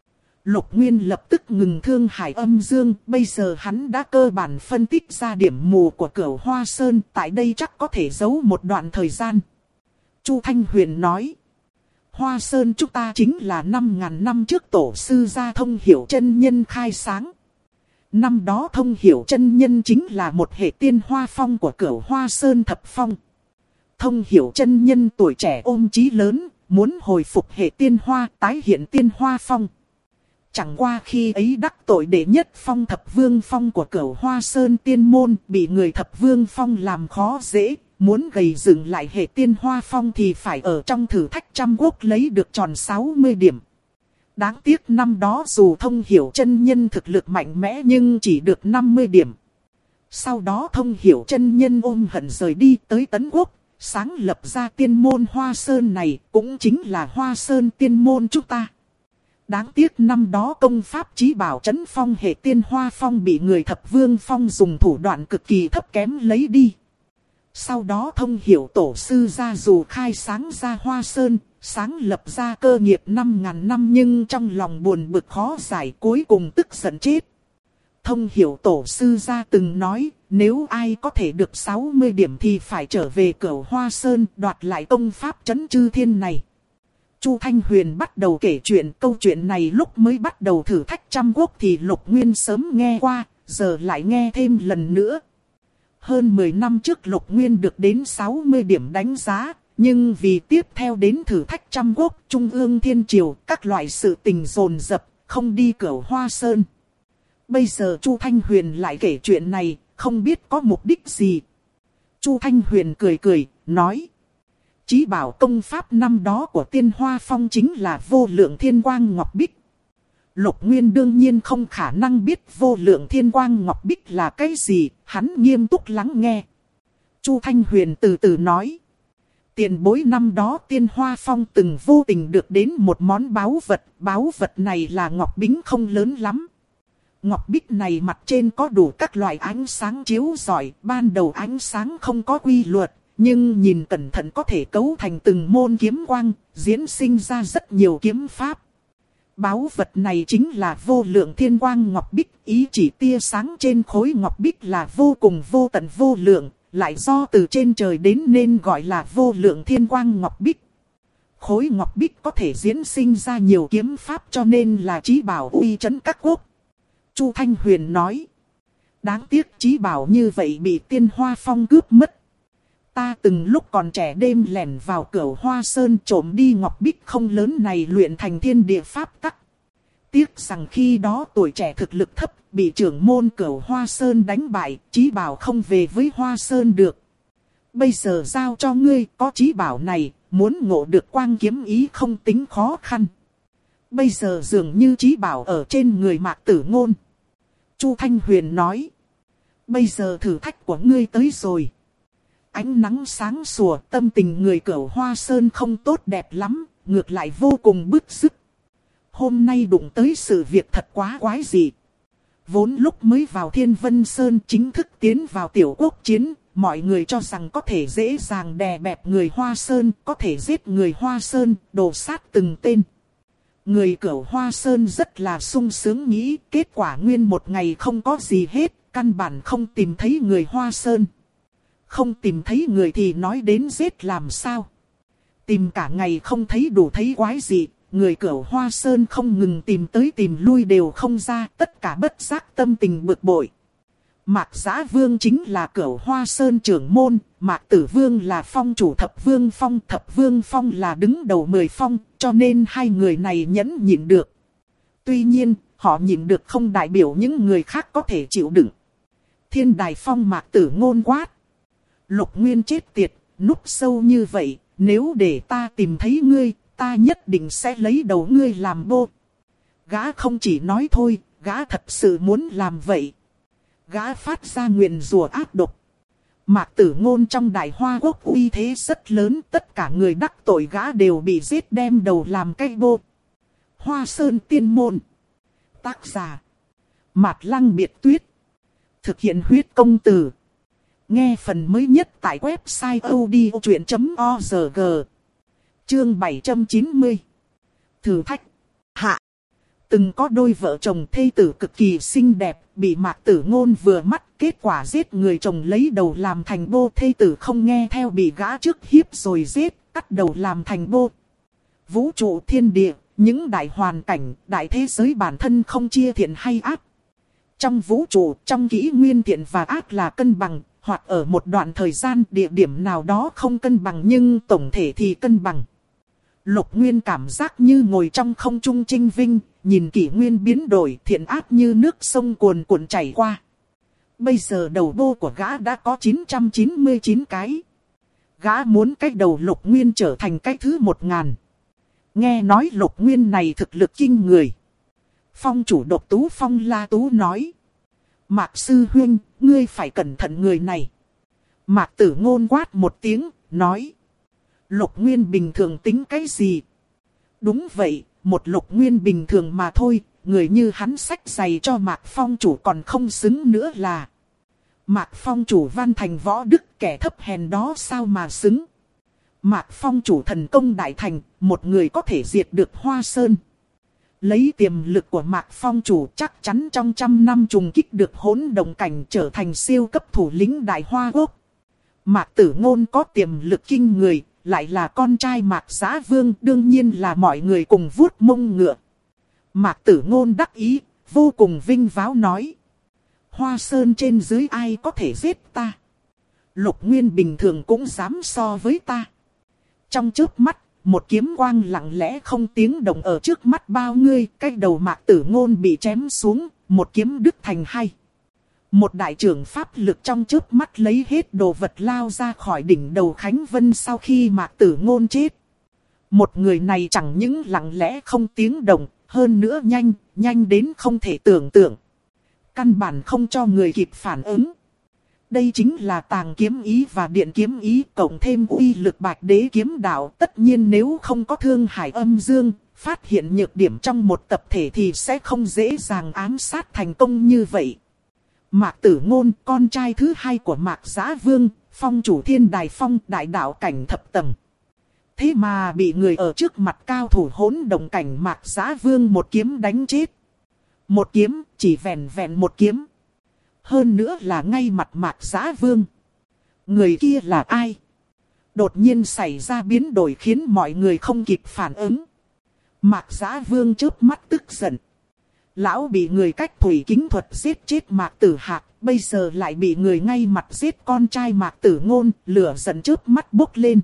Lục Nguyên lập tức ngừng Thương Hải Âm Dương, bây giờ hắn đã cơ bản phân tích ra điểm mù của Cửu Hoa Sơn, tại đây chắc có thể giấu một đoạn thời gian. Chu Thanh Huyền nói. Hoa Sơn chúng ta chính là 5.000 năm trước tổ sư gia Thông Hiểu chân nhân khai sáng. Năm đó Thông Hiểu chân nhân chính là một hệ tiên hoa phong của Cửu Hoa Sơn thập phong. Thông Hiểu chân nhân tuổi trẻ ôm chí lớn, muốn hồi phục hệ tiên hoa, tái hiện tiên hoa phong. Chẳng qua khi ấy đắc tội đệ nhất phong thập vương phong của Cửu Hoa Sơn tiên môn, bị người thập vương phong làm khó dễ. Muốn gầy dựng lại hệ tiên hoa phong thì phải ở trong thử thách trăm quốc lấy được tròn 60 điểm. Đáng tiếc năm đó dù Thông Hiểu chân nhân thực lực mạnh mẽ nhưng chỉ được 50 điểm. Sau đó Thông Hiểu chân nhân ôm hận rời đi tới Tấn Quốc, sáng lập ra tiên môn Hoa Sơn này, cũng chính là Hoa Sơn tiên môn chúng ta. Đáng tiếc năm đó công pháp chí bảo trấn phong hệ tiên hoa phong bị người thập vương phong dùng thủ đoạn cực kỳ thấp kém lấy đi. Sau đó Thông Hiểu tổ sư gia dù khai sáng ra Hoa Sơn, sáng lập ra cơ nghiệp 5.000 năm nhưng trong lòng buồn bực khó giải, cuối cùng tức giận chết. Thông Hiểu tổ sư gia từng nói, nếu ai có thể được 60 điểm thì phải trở về Cửu Hoa Sơn đoạt lại công pháp trấn chư thiên này. Chu Thanh Huyền bắt đầu kể chuyện, câu chuyện này lúc mới bắt đầu thử thách trăm quốc thì Lục Nguyên sớm nghe qua, giờ lại nghe thêm lần nữa. Hơn 10 năm trước Lục Nguyên được đến 60 điểm đánh giá, nhưng vì tiếp theo đến thử thách trăm quốc, Trung ương Thiên Triều, các loại sự tình dồn dập, không đi Cửu Hoa Sơn. Bây giờ Chu Thanh Huyền lại kể chuyện này, không biết có mục đích gì. Chu Thanh Huyền cười cười, nói. Chí bảo công pháp năm đó của Tiên Hoa Phong chính là Vô Lượng Thiên Quang Ngọc Bích. Lục Nguyên đương nhiên không khả năng biết Vô Lượng Thiên Quang Ngọc Bích là cái gì, hắn nghiêm túc lắng nghe. Chu Thanh Huyền từ từ nói. Tiền bối năm đó Tiên Hoa Phong từng vô tình được đến một món báu vật này là ngọc bính không lớn lắm. Ngọc bích này mặt trên có đủ các loại ánh sáng chiếu rọi, ban đầu ánh sáng không có quy luật, nhưng nhìn cẩn thận có thể cấu thành từng môn kiếm quang, diễn sinh ra rất nhiều kiếm pháp. Báu vật này chính là Vô Lượng Thiên Quang Ngọc Bích, ý chỉ tia sáng trên khối Ngọc Bích là vô cùng vô tận vô lượng, lại do từ trên trời đến nên gọi là Vô Lượng Thiên Quang Ngọc Bích. Khối Ngọc Bích có thể diễn sinh ra nhiều kiếm pháp cho nên là chí bảo uy trấn các quốc. Chu Thanh Huyền nói. Đáng tiếc chí bảo như vậy bị Tiên Hoa Phong cướp mất. Ta từng lúc còn trẻ đêm lẻn vào Cửu Hoa Sơn trộm đi Ngọc Bích không lớn này luyện thành thiên địa pháp tắc. Tiếc rằng khi đó tuổi trẻ thực lực thấp, bị trưởng môn Cửu Hoa Sơn đánh bại, chí bảo không về với Hoa Sơn được. Bây giờ giao cho ngươi có chí bảo này, muốn ngộ được quang kiếm ý không tính khó khăn. Bây giờ dường như chí bảo ở trên người Mạc Tử Ngôn. Chu Thanh Huyền nói. Bây giờ thử thách của ngươi tới rồi. Ánh nắng sáng sủa, tâm tình người Cửu Hoa Sơn không tốt đẹp lắm, ngược lại vô cùng bứt rứt. Hôm nay đụng tới sự việc thật quá quái dị. Vốn lúc mới vào Thiên Vân Sơn chính thức tiến vào tiểu quốc chiến, mọi người cho rằng có thể dễ dàng đè bẹp người Hoa Sơn, có thể giết người Hoa Sơn, đổ sát từng tên. Người Cửu Hoa Sơn rất là sung sướng nghĩ, kết quả nguyên một ngày không có gì hết, Căn bản không tìm thấy người Hoa Sơn. Không tìm thấy người thì nói đến giết làm sao. Tìm cả ngày không thấy đủ thấy quái gì. Người Cửu Hoa Sơn không ngừng tìm tới tìm lui đều không ra. Tất cả bất giác tâm tình bực bội. Mạc Giá Vương chính là Cửu Hoa Sơn trưởng môn. Mạc Tử Vương là phong chủ Thập Vương Phong. Thập Vương Phong là đứng đầu 10 phong. Cho nên hai người này nhẫn nhịn được. Tuy nhiên, họ nhịn được không đại biểu những người khác có thể chịu đựng. Thiên Đài Phong Mạc Tử Ngôn quát. Lục Nguyên chết tiệt, núp sâu như vậy. Nếu để ta tìm thấy ngươi, ta nhất định sẽ lấy đầu ngươi làm bô. Gã không chỉ nói thôi, gã thật sự muốn làm vậy. Gã phát ra nguyền rủa ác độc. Mạc Tử Ngôn trong Đại Hoa Quốc uy thế rất lớn. Tất cả người đắc tội gã đều bị giết đem đầu làm cái bô. Hoa Sơn Tiên Môn. Tác giả Mạt Lăng Biệt Tuyết. Thực hiện huyết công từ. Nghe phần mới nhất tại website odchuyện.org. Chương 790. Thử thách. Hạ. Từng có đôi vợ chồng thê tử cực kỳ xinh đẹp, bị Mạc Tử Ngôn vừa mắt, kết quả giết người chồng lấy đầu làm thành bô. Thê tử không nghe theo bị gã trước hiếp rồi giết, cắt đầu làm thành bô. Vũ trụ thiên địa, những đại hoàn cảnh, đại thế giới bản thân không chia thiện hay ác. Trong vũ trụ, trong kỷ nguyên thiện và ác là cân bằng, hoặc ở một đoạn thời gian địa điểm nào đó không cân bằng nhưng tổng thể thì cân bằng. Lục Nguyên cảm giác như ngồi trong không trung chinh vinh, nhìn kỷ nguyên biến đổi thiện ác như nước sông cuồn cuộn chảy qua. Bây giờ đầu bô của gã đã có 999 cái. Gã muốn cái đầu Lục Nguyên trở thành cái thứ 1000. Nghe nói Lục Nguyên này thực lực kinh người. Phong chủ Độc Tú Phong La Tú nói. Mạc Sư Huynh, ngươi phải cẩn thận người này. Mạc Tử Ngôn quát một tiếng, nói. Lục Nguyên bình thường tính cái gì? Đúng vậy, một Lục Nguyên bình thường mà thôi. Người như hắn xách giày cho Mạc Phong chủ còn không xứng nữa là. Mạc Phong chủ văn thành võ đức, kẻ thấp hèn đó sao mà xứng. Mạc Phong chủ thần công đại thành, một người có thể diệt được Hoa Sơn. Lấy tiềm lực của Mạc Phong chủ chắc chắn trong 100 năm trùng kích được hỗn động cảnh trở thành siêu cấp thủ lĩnh Đại Hoa Quốc. Mạc Tử Ngôn có tiềm lực kinh người, lại là con trai Mạc Giá Vương, đương nhiên là mọi người cùng vuốt mông ngựa. Mạc Tử Ngôn đắc ý, vô cùng vinh váo nói. Hoa Sơn trên dưới ai có thể giết ta? Lục Nguyên bình thường cũng dám so với ta. Trong chớp mắt, một kiếm quang lặng lẽ không tiếng động ở trước mắt bao người, cái đầu Mạc Tử Ngôn bị chém xuống, một kiếm đứt thành hai. Một đại trưởng pháp lực trong chớp mắt lấy hết đồ vật lao ra khỏi đỉnh đầu Khánh Vân sau khi Mạc Tử Ngôn chết. Một người này chẳng những lặng lẽ không tiếng động, hơn nữa nhanh đến không thể tưởng tượng. Căn bản không cho người kịp phản ứng. Đây chính là Tàng Kiếm Ý và Điện Kiếm Ý cộng thêm uy lực Bạch Đế kiếm đạo. Tất nhiên nếu không có Thương Hải Âm Dương, phát hiện nhược điểm trong một tập thể thì sẽ không dễ dàng ám sát thành công như vậy. Mạc Tử Ngôn, con trai thứ hai của Mạc Giá Vương, phong chủ Thiên Đài Phong, đại đạo cảnh thập tầng. Thế mà bị người ở trước mặt cao thủ hỗn động cảnh Mạc Giá Vương một kiếm đánh chết. Một kiếm, chỉ vẹn vẹn một kiếm. Hơn nữa là ngay mặt Mạc Giá Vương. Người kia là ai? Đột nhiên xảy ra biến đổi khiến mọi người không kịp phản ứng. Mạc Giá Vương chớp mắt tức giận. Lão bị người cách thủy kính thuật giết chết Mạc Tử Hạc, bây giờ lại bị người ngay mặt giết con trai Mạc Tử Ngôn, lửa giận chớp mắt bốc lên.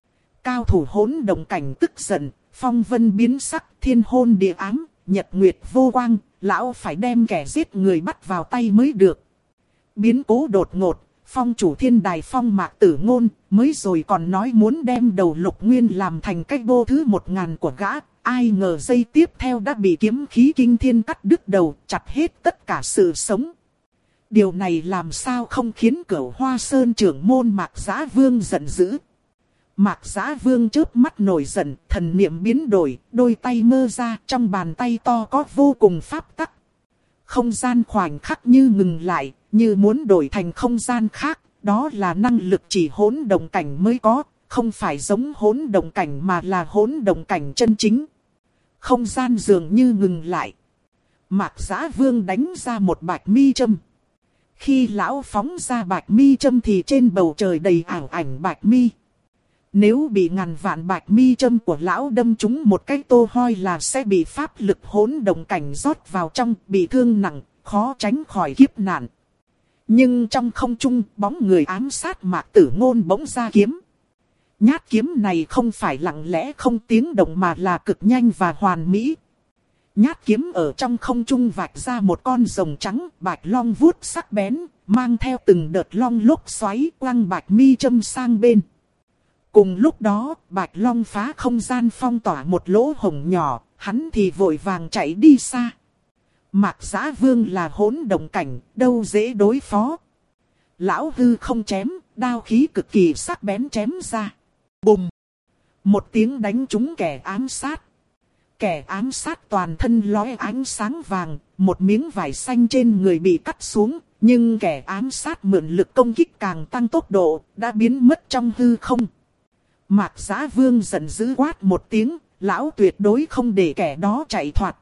Cao thủ hỗn động cảnh tức giận, phong vân biến sắc, thiên hôn địa ám, nhật nguyệt vô quang, lão phải đem kẻ giết người bắt vào tay mới được. Biến cố đột ngột, phong chủ Thiên Đài Phong Mạc Tử Ngôn, mới rồi còn nói muốn đem đầu Lục Nguyên làm thành cái bô thứ 1000 của gã. Ai ngờ giây tiếp theo đã bị kiếm khí kinh thiên cắt đứt đầu, chặt hết tất cả sự sống. Điều này làm sao không khiến Cửu Hoa Sơn trưởng môn Mạc Giá Vương giận dữ. Mạc Giá Vương chớp mắt nổi giận, thần niệm biến đổi, đôi tay mơ ra, trong bàn tay to có vô cùng pháp tắc. Không gian khoảnh khắc như ngừng lại, như muốn đổi thành không gian khác, đó là năng lực chỉ hỗn động cảnh mới có, không phải giống hỗn động cảnh mà là hỗn động cảnh chân chính. Không gian dường như ngừng lại. Mạc Giá Vương đánh ra một bạch mi châm. Khi lão phóng ra bạch mi châm thì trên bầu trời đầy ảo ảnh bạch mi. Nếu bị ngàn vạn bạch mi châm của lão đâm trúng một cái tô hoi là sẽ bị pháp lực hỗn động cảnh rót vào trong, bị thương nặng, khó tránh khỏi kiếp nạn. Nhưng trong không trung, bóng người ám sát Mạc Tử Ngôn bỗng ra kiếm. Nhát kiếm này không phải lặng lẽ không tiếng động mà là cực nhanh và hoàn mỹ. Nhát kiếm ở trong không trung vạch ra một con rồng trắng, bạch long vuốt sắc bén, mang theo từng đợt long lốc xoáy quăng bạch mi châm sang bên. Cùng lúc đó, bạch long phá không gian phong tỏa một lỗ hổng nhỏ, hắn thì vội vàng chạy đi xa. Mạc Giá Vương là hỗn động cảnh, đâu dễ đối phó. Lão hư không chém, đao khí cực kỳ sắc bén chém ra. Bùm! Một tiếng đánh trúng kẻ ám sát. Kẻ ám sát toàn thân lóe ánh sáng vàng, một miếng vải xanh trên người bị cắt xuống. Nhưng kẻ ám sát mượn lực công kích càng tăng tốc độ, đã biến mất trong hư không. Mạc Giá Vương giận dữ quát một tiếng, lão tuyệt đối không để kẻ đó chạy thoát.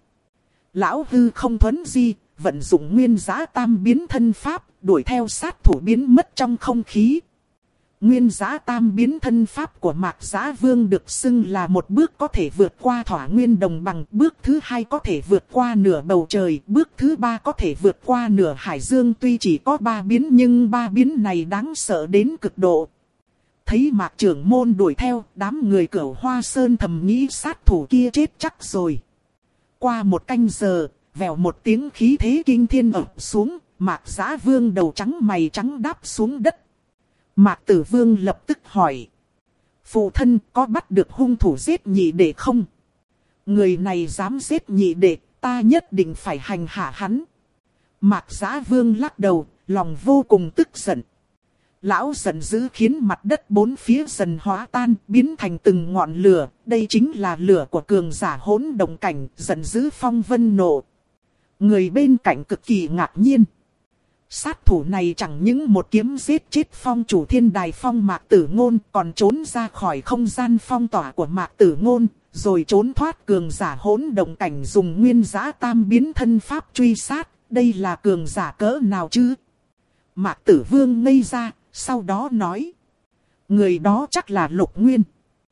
Lão hư không thuấn di, vận dụng nguyên Giá Tam biến thân pháp, đuổi theo sát thủ biến mất trong không khí. Nguyên Giá Tam biến thân pháp của Mạc Giá Vương được xưng là một bước có thể vượt qua thỏa nguyên đồng bằng, bước thứ hai có thể vượt qua nửa bầu trời, bước thứ ba có thể vượt qua nửa hải dương. Tuy chỉ có 3 biến nhưng 3 biến này đáng sợ đến cực độ. Thấy Mạc trưởng môn đuổi theo, đám người Cửu Hoa Sơn thầm nghĩ sát thủ kia chết chắc rồi. Qua một canh giờ, vèo một tiếng khí thế kinh thiên ập xuống, Mạc Giá Vương đầu trắng mày trắng đáp xuống đất. Mạc Tử Vương lập tức hỏi. Phụ thân có bắt được hung thủ giết nhị đệ không? Người này dám giết nhị đệ, ta nhất định phải hành hạ hắn. Mạc Giá Vương lắc đầu, lòng vô cùng tức giận. Lão giận dữ khiến mặt đất bốn phía dần hóa tan, biến thành từng ngọn lửa. Đây chính là lửa của cường giả hỗn động cảnh, giận dữ phong vân nộ. Người bên cạnh cực kỳ ngạc nhiên. Sát thủ này chẳng những một kiếm giết chết phong chủ thiên đài phong Mạc Tử Ngôn, còn trốn ra khỏi không gian phong tỏa của Mạc Tử Ngôn, rồi trốn thoát cường giả hỗn động cảnh dùng nguyên Giá Tam biến thân pháp truy sát. Đây là cường giả cỡ nào chứ? Mạc Tử Vương ngây ra, sau đó nói. Người đó chắc là Lục Nguyên.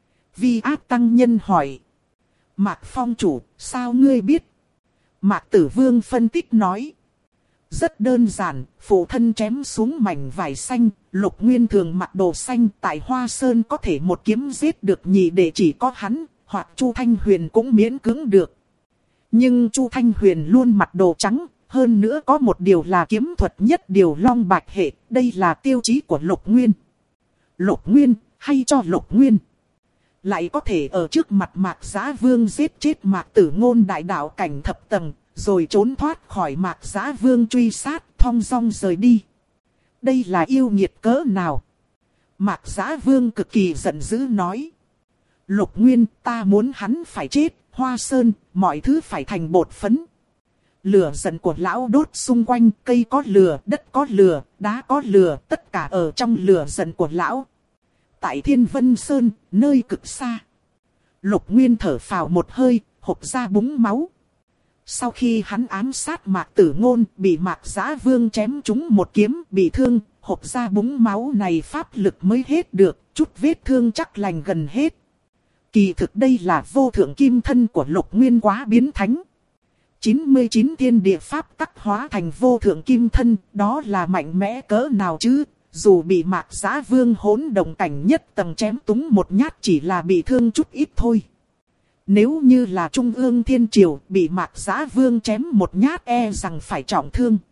Vi Ác Tăng Nhân hỏi. Mạc phong chủ, sao ngươi biết? Mạc Tử Vương phân tích nói. Rất đơn giản, phụ thân chém xuống mảnh vải xanh, Lục Nguyên thường mặc đồ xanh, tại Hoa Sơn có thể một kiếm giết được nhị đệ chỉ có hắn, hoặc Chu Thanh Huyền cũng miễn cưỡng được. Nhưng Chu Thanh Huyền luôn mặc đồ trắng, hơn nữa có một điều là kiếm thuật nhất điều long bạch hệ, đây là tiêu chí của Lục Nguyên. Lục Nguyên, hay cho Lục Nguyên, lại có thể ở trước mặt Mạc Giá Vương giết chết Mạc Tử Ngôn đại đạo cảnh thập tầng, rồi trốn thoát khỏi Mạc Giá Vương truy sát, thong dong rời đi. Đây là yêu nghiệt cỡ nào? Mạc Giá Vương cực kỳ giận dữ nói. Lục Nguyên, ta muốn hắn phải chết, Hoa Sơn, mọi thứ phải thành bột phấn. Lửa giận của lão đốt xung quanh, cây có lửa, đất có lửa, đá có lửa, tất cả ở trong lửa giận của lão. Tại Thiên Vân Sơn, nơi cực xa, Lục Nguyên thở phào một hơi, hộc ra búng máu. Sau khi hắn ám sát Mạc Tử Ngôn, bị Mạc Giá Vương chém trúng một kiếm, bị thương, hộc ra búng máu này pháp lực mới hết được, chút vết thương chắc lành gần hết. Kỳ thực đây là vô thượng kim thân của Lục Nguyên quá biến thánh. 99 thiên địa pháp tắc hóa thành vô thượng kim thân, đó là mạnh mẽ cỡ nào chứ? Dù bị Mạc Giá Vương hỗn động cảnh nhất tầng chém túng một nhát chỉ là bị thương chút ít thôi. Nếu như là Trung ương Thiên Triều bị Mạc Giá Vương chém một nhát e rằng phải trọng thương.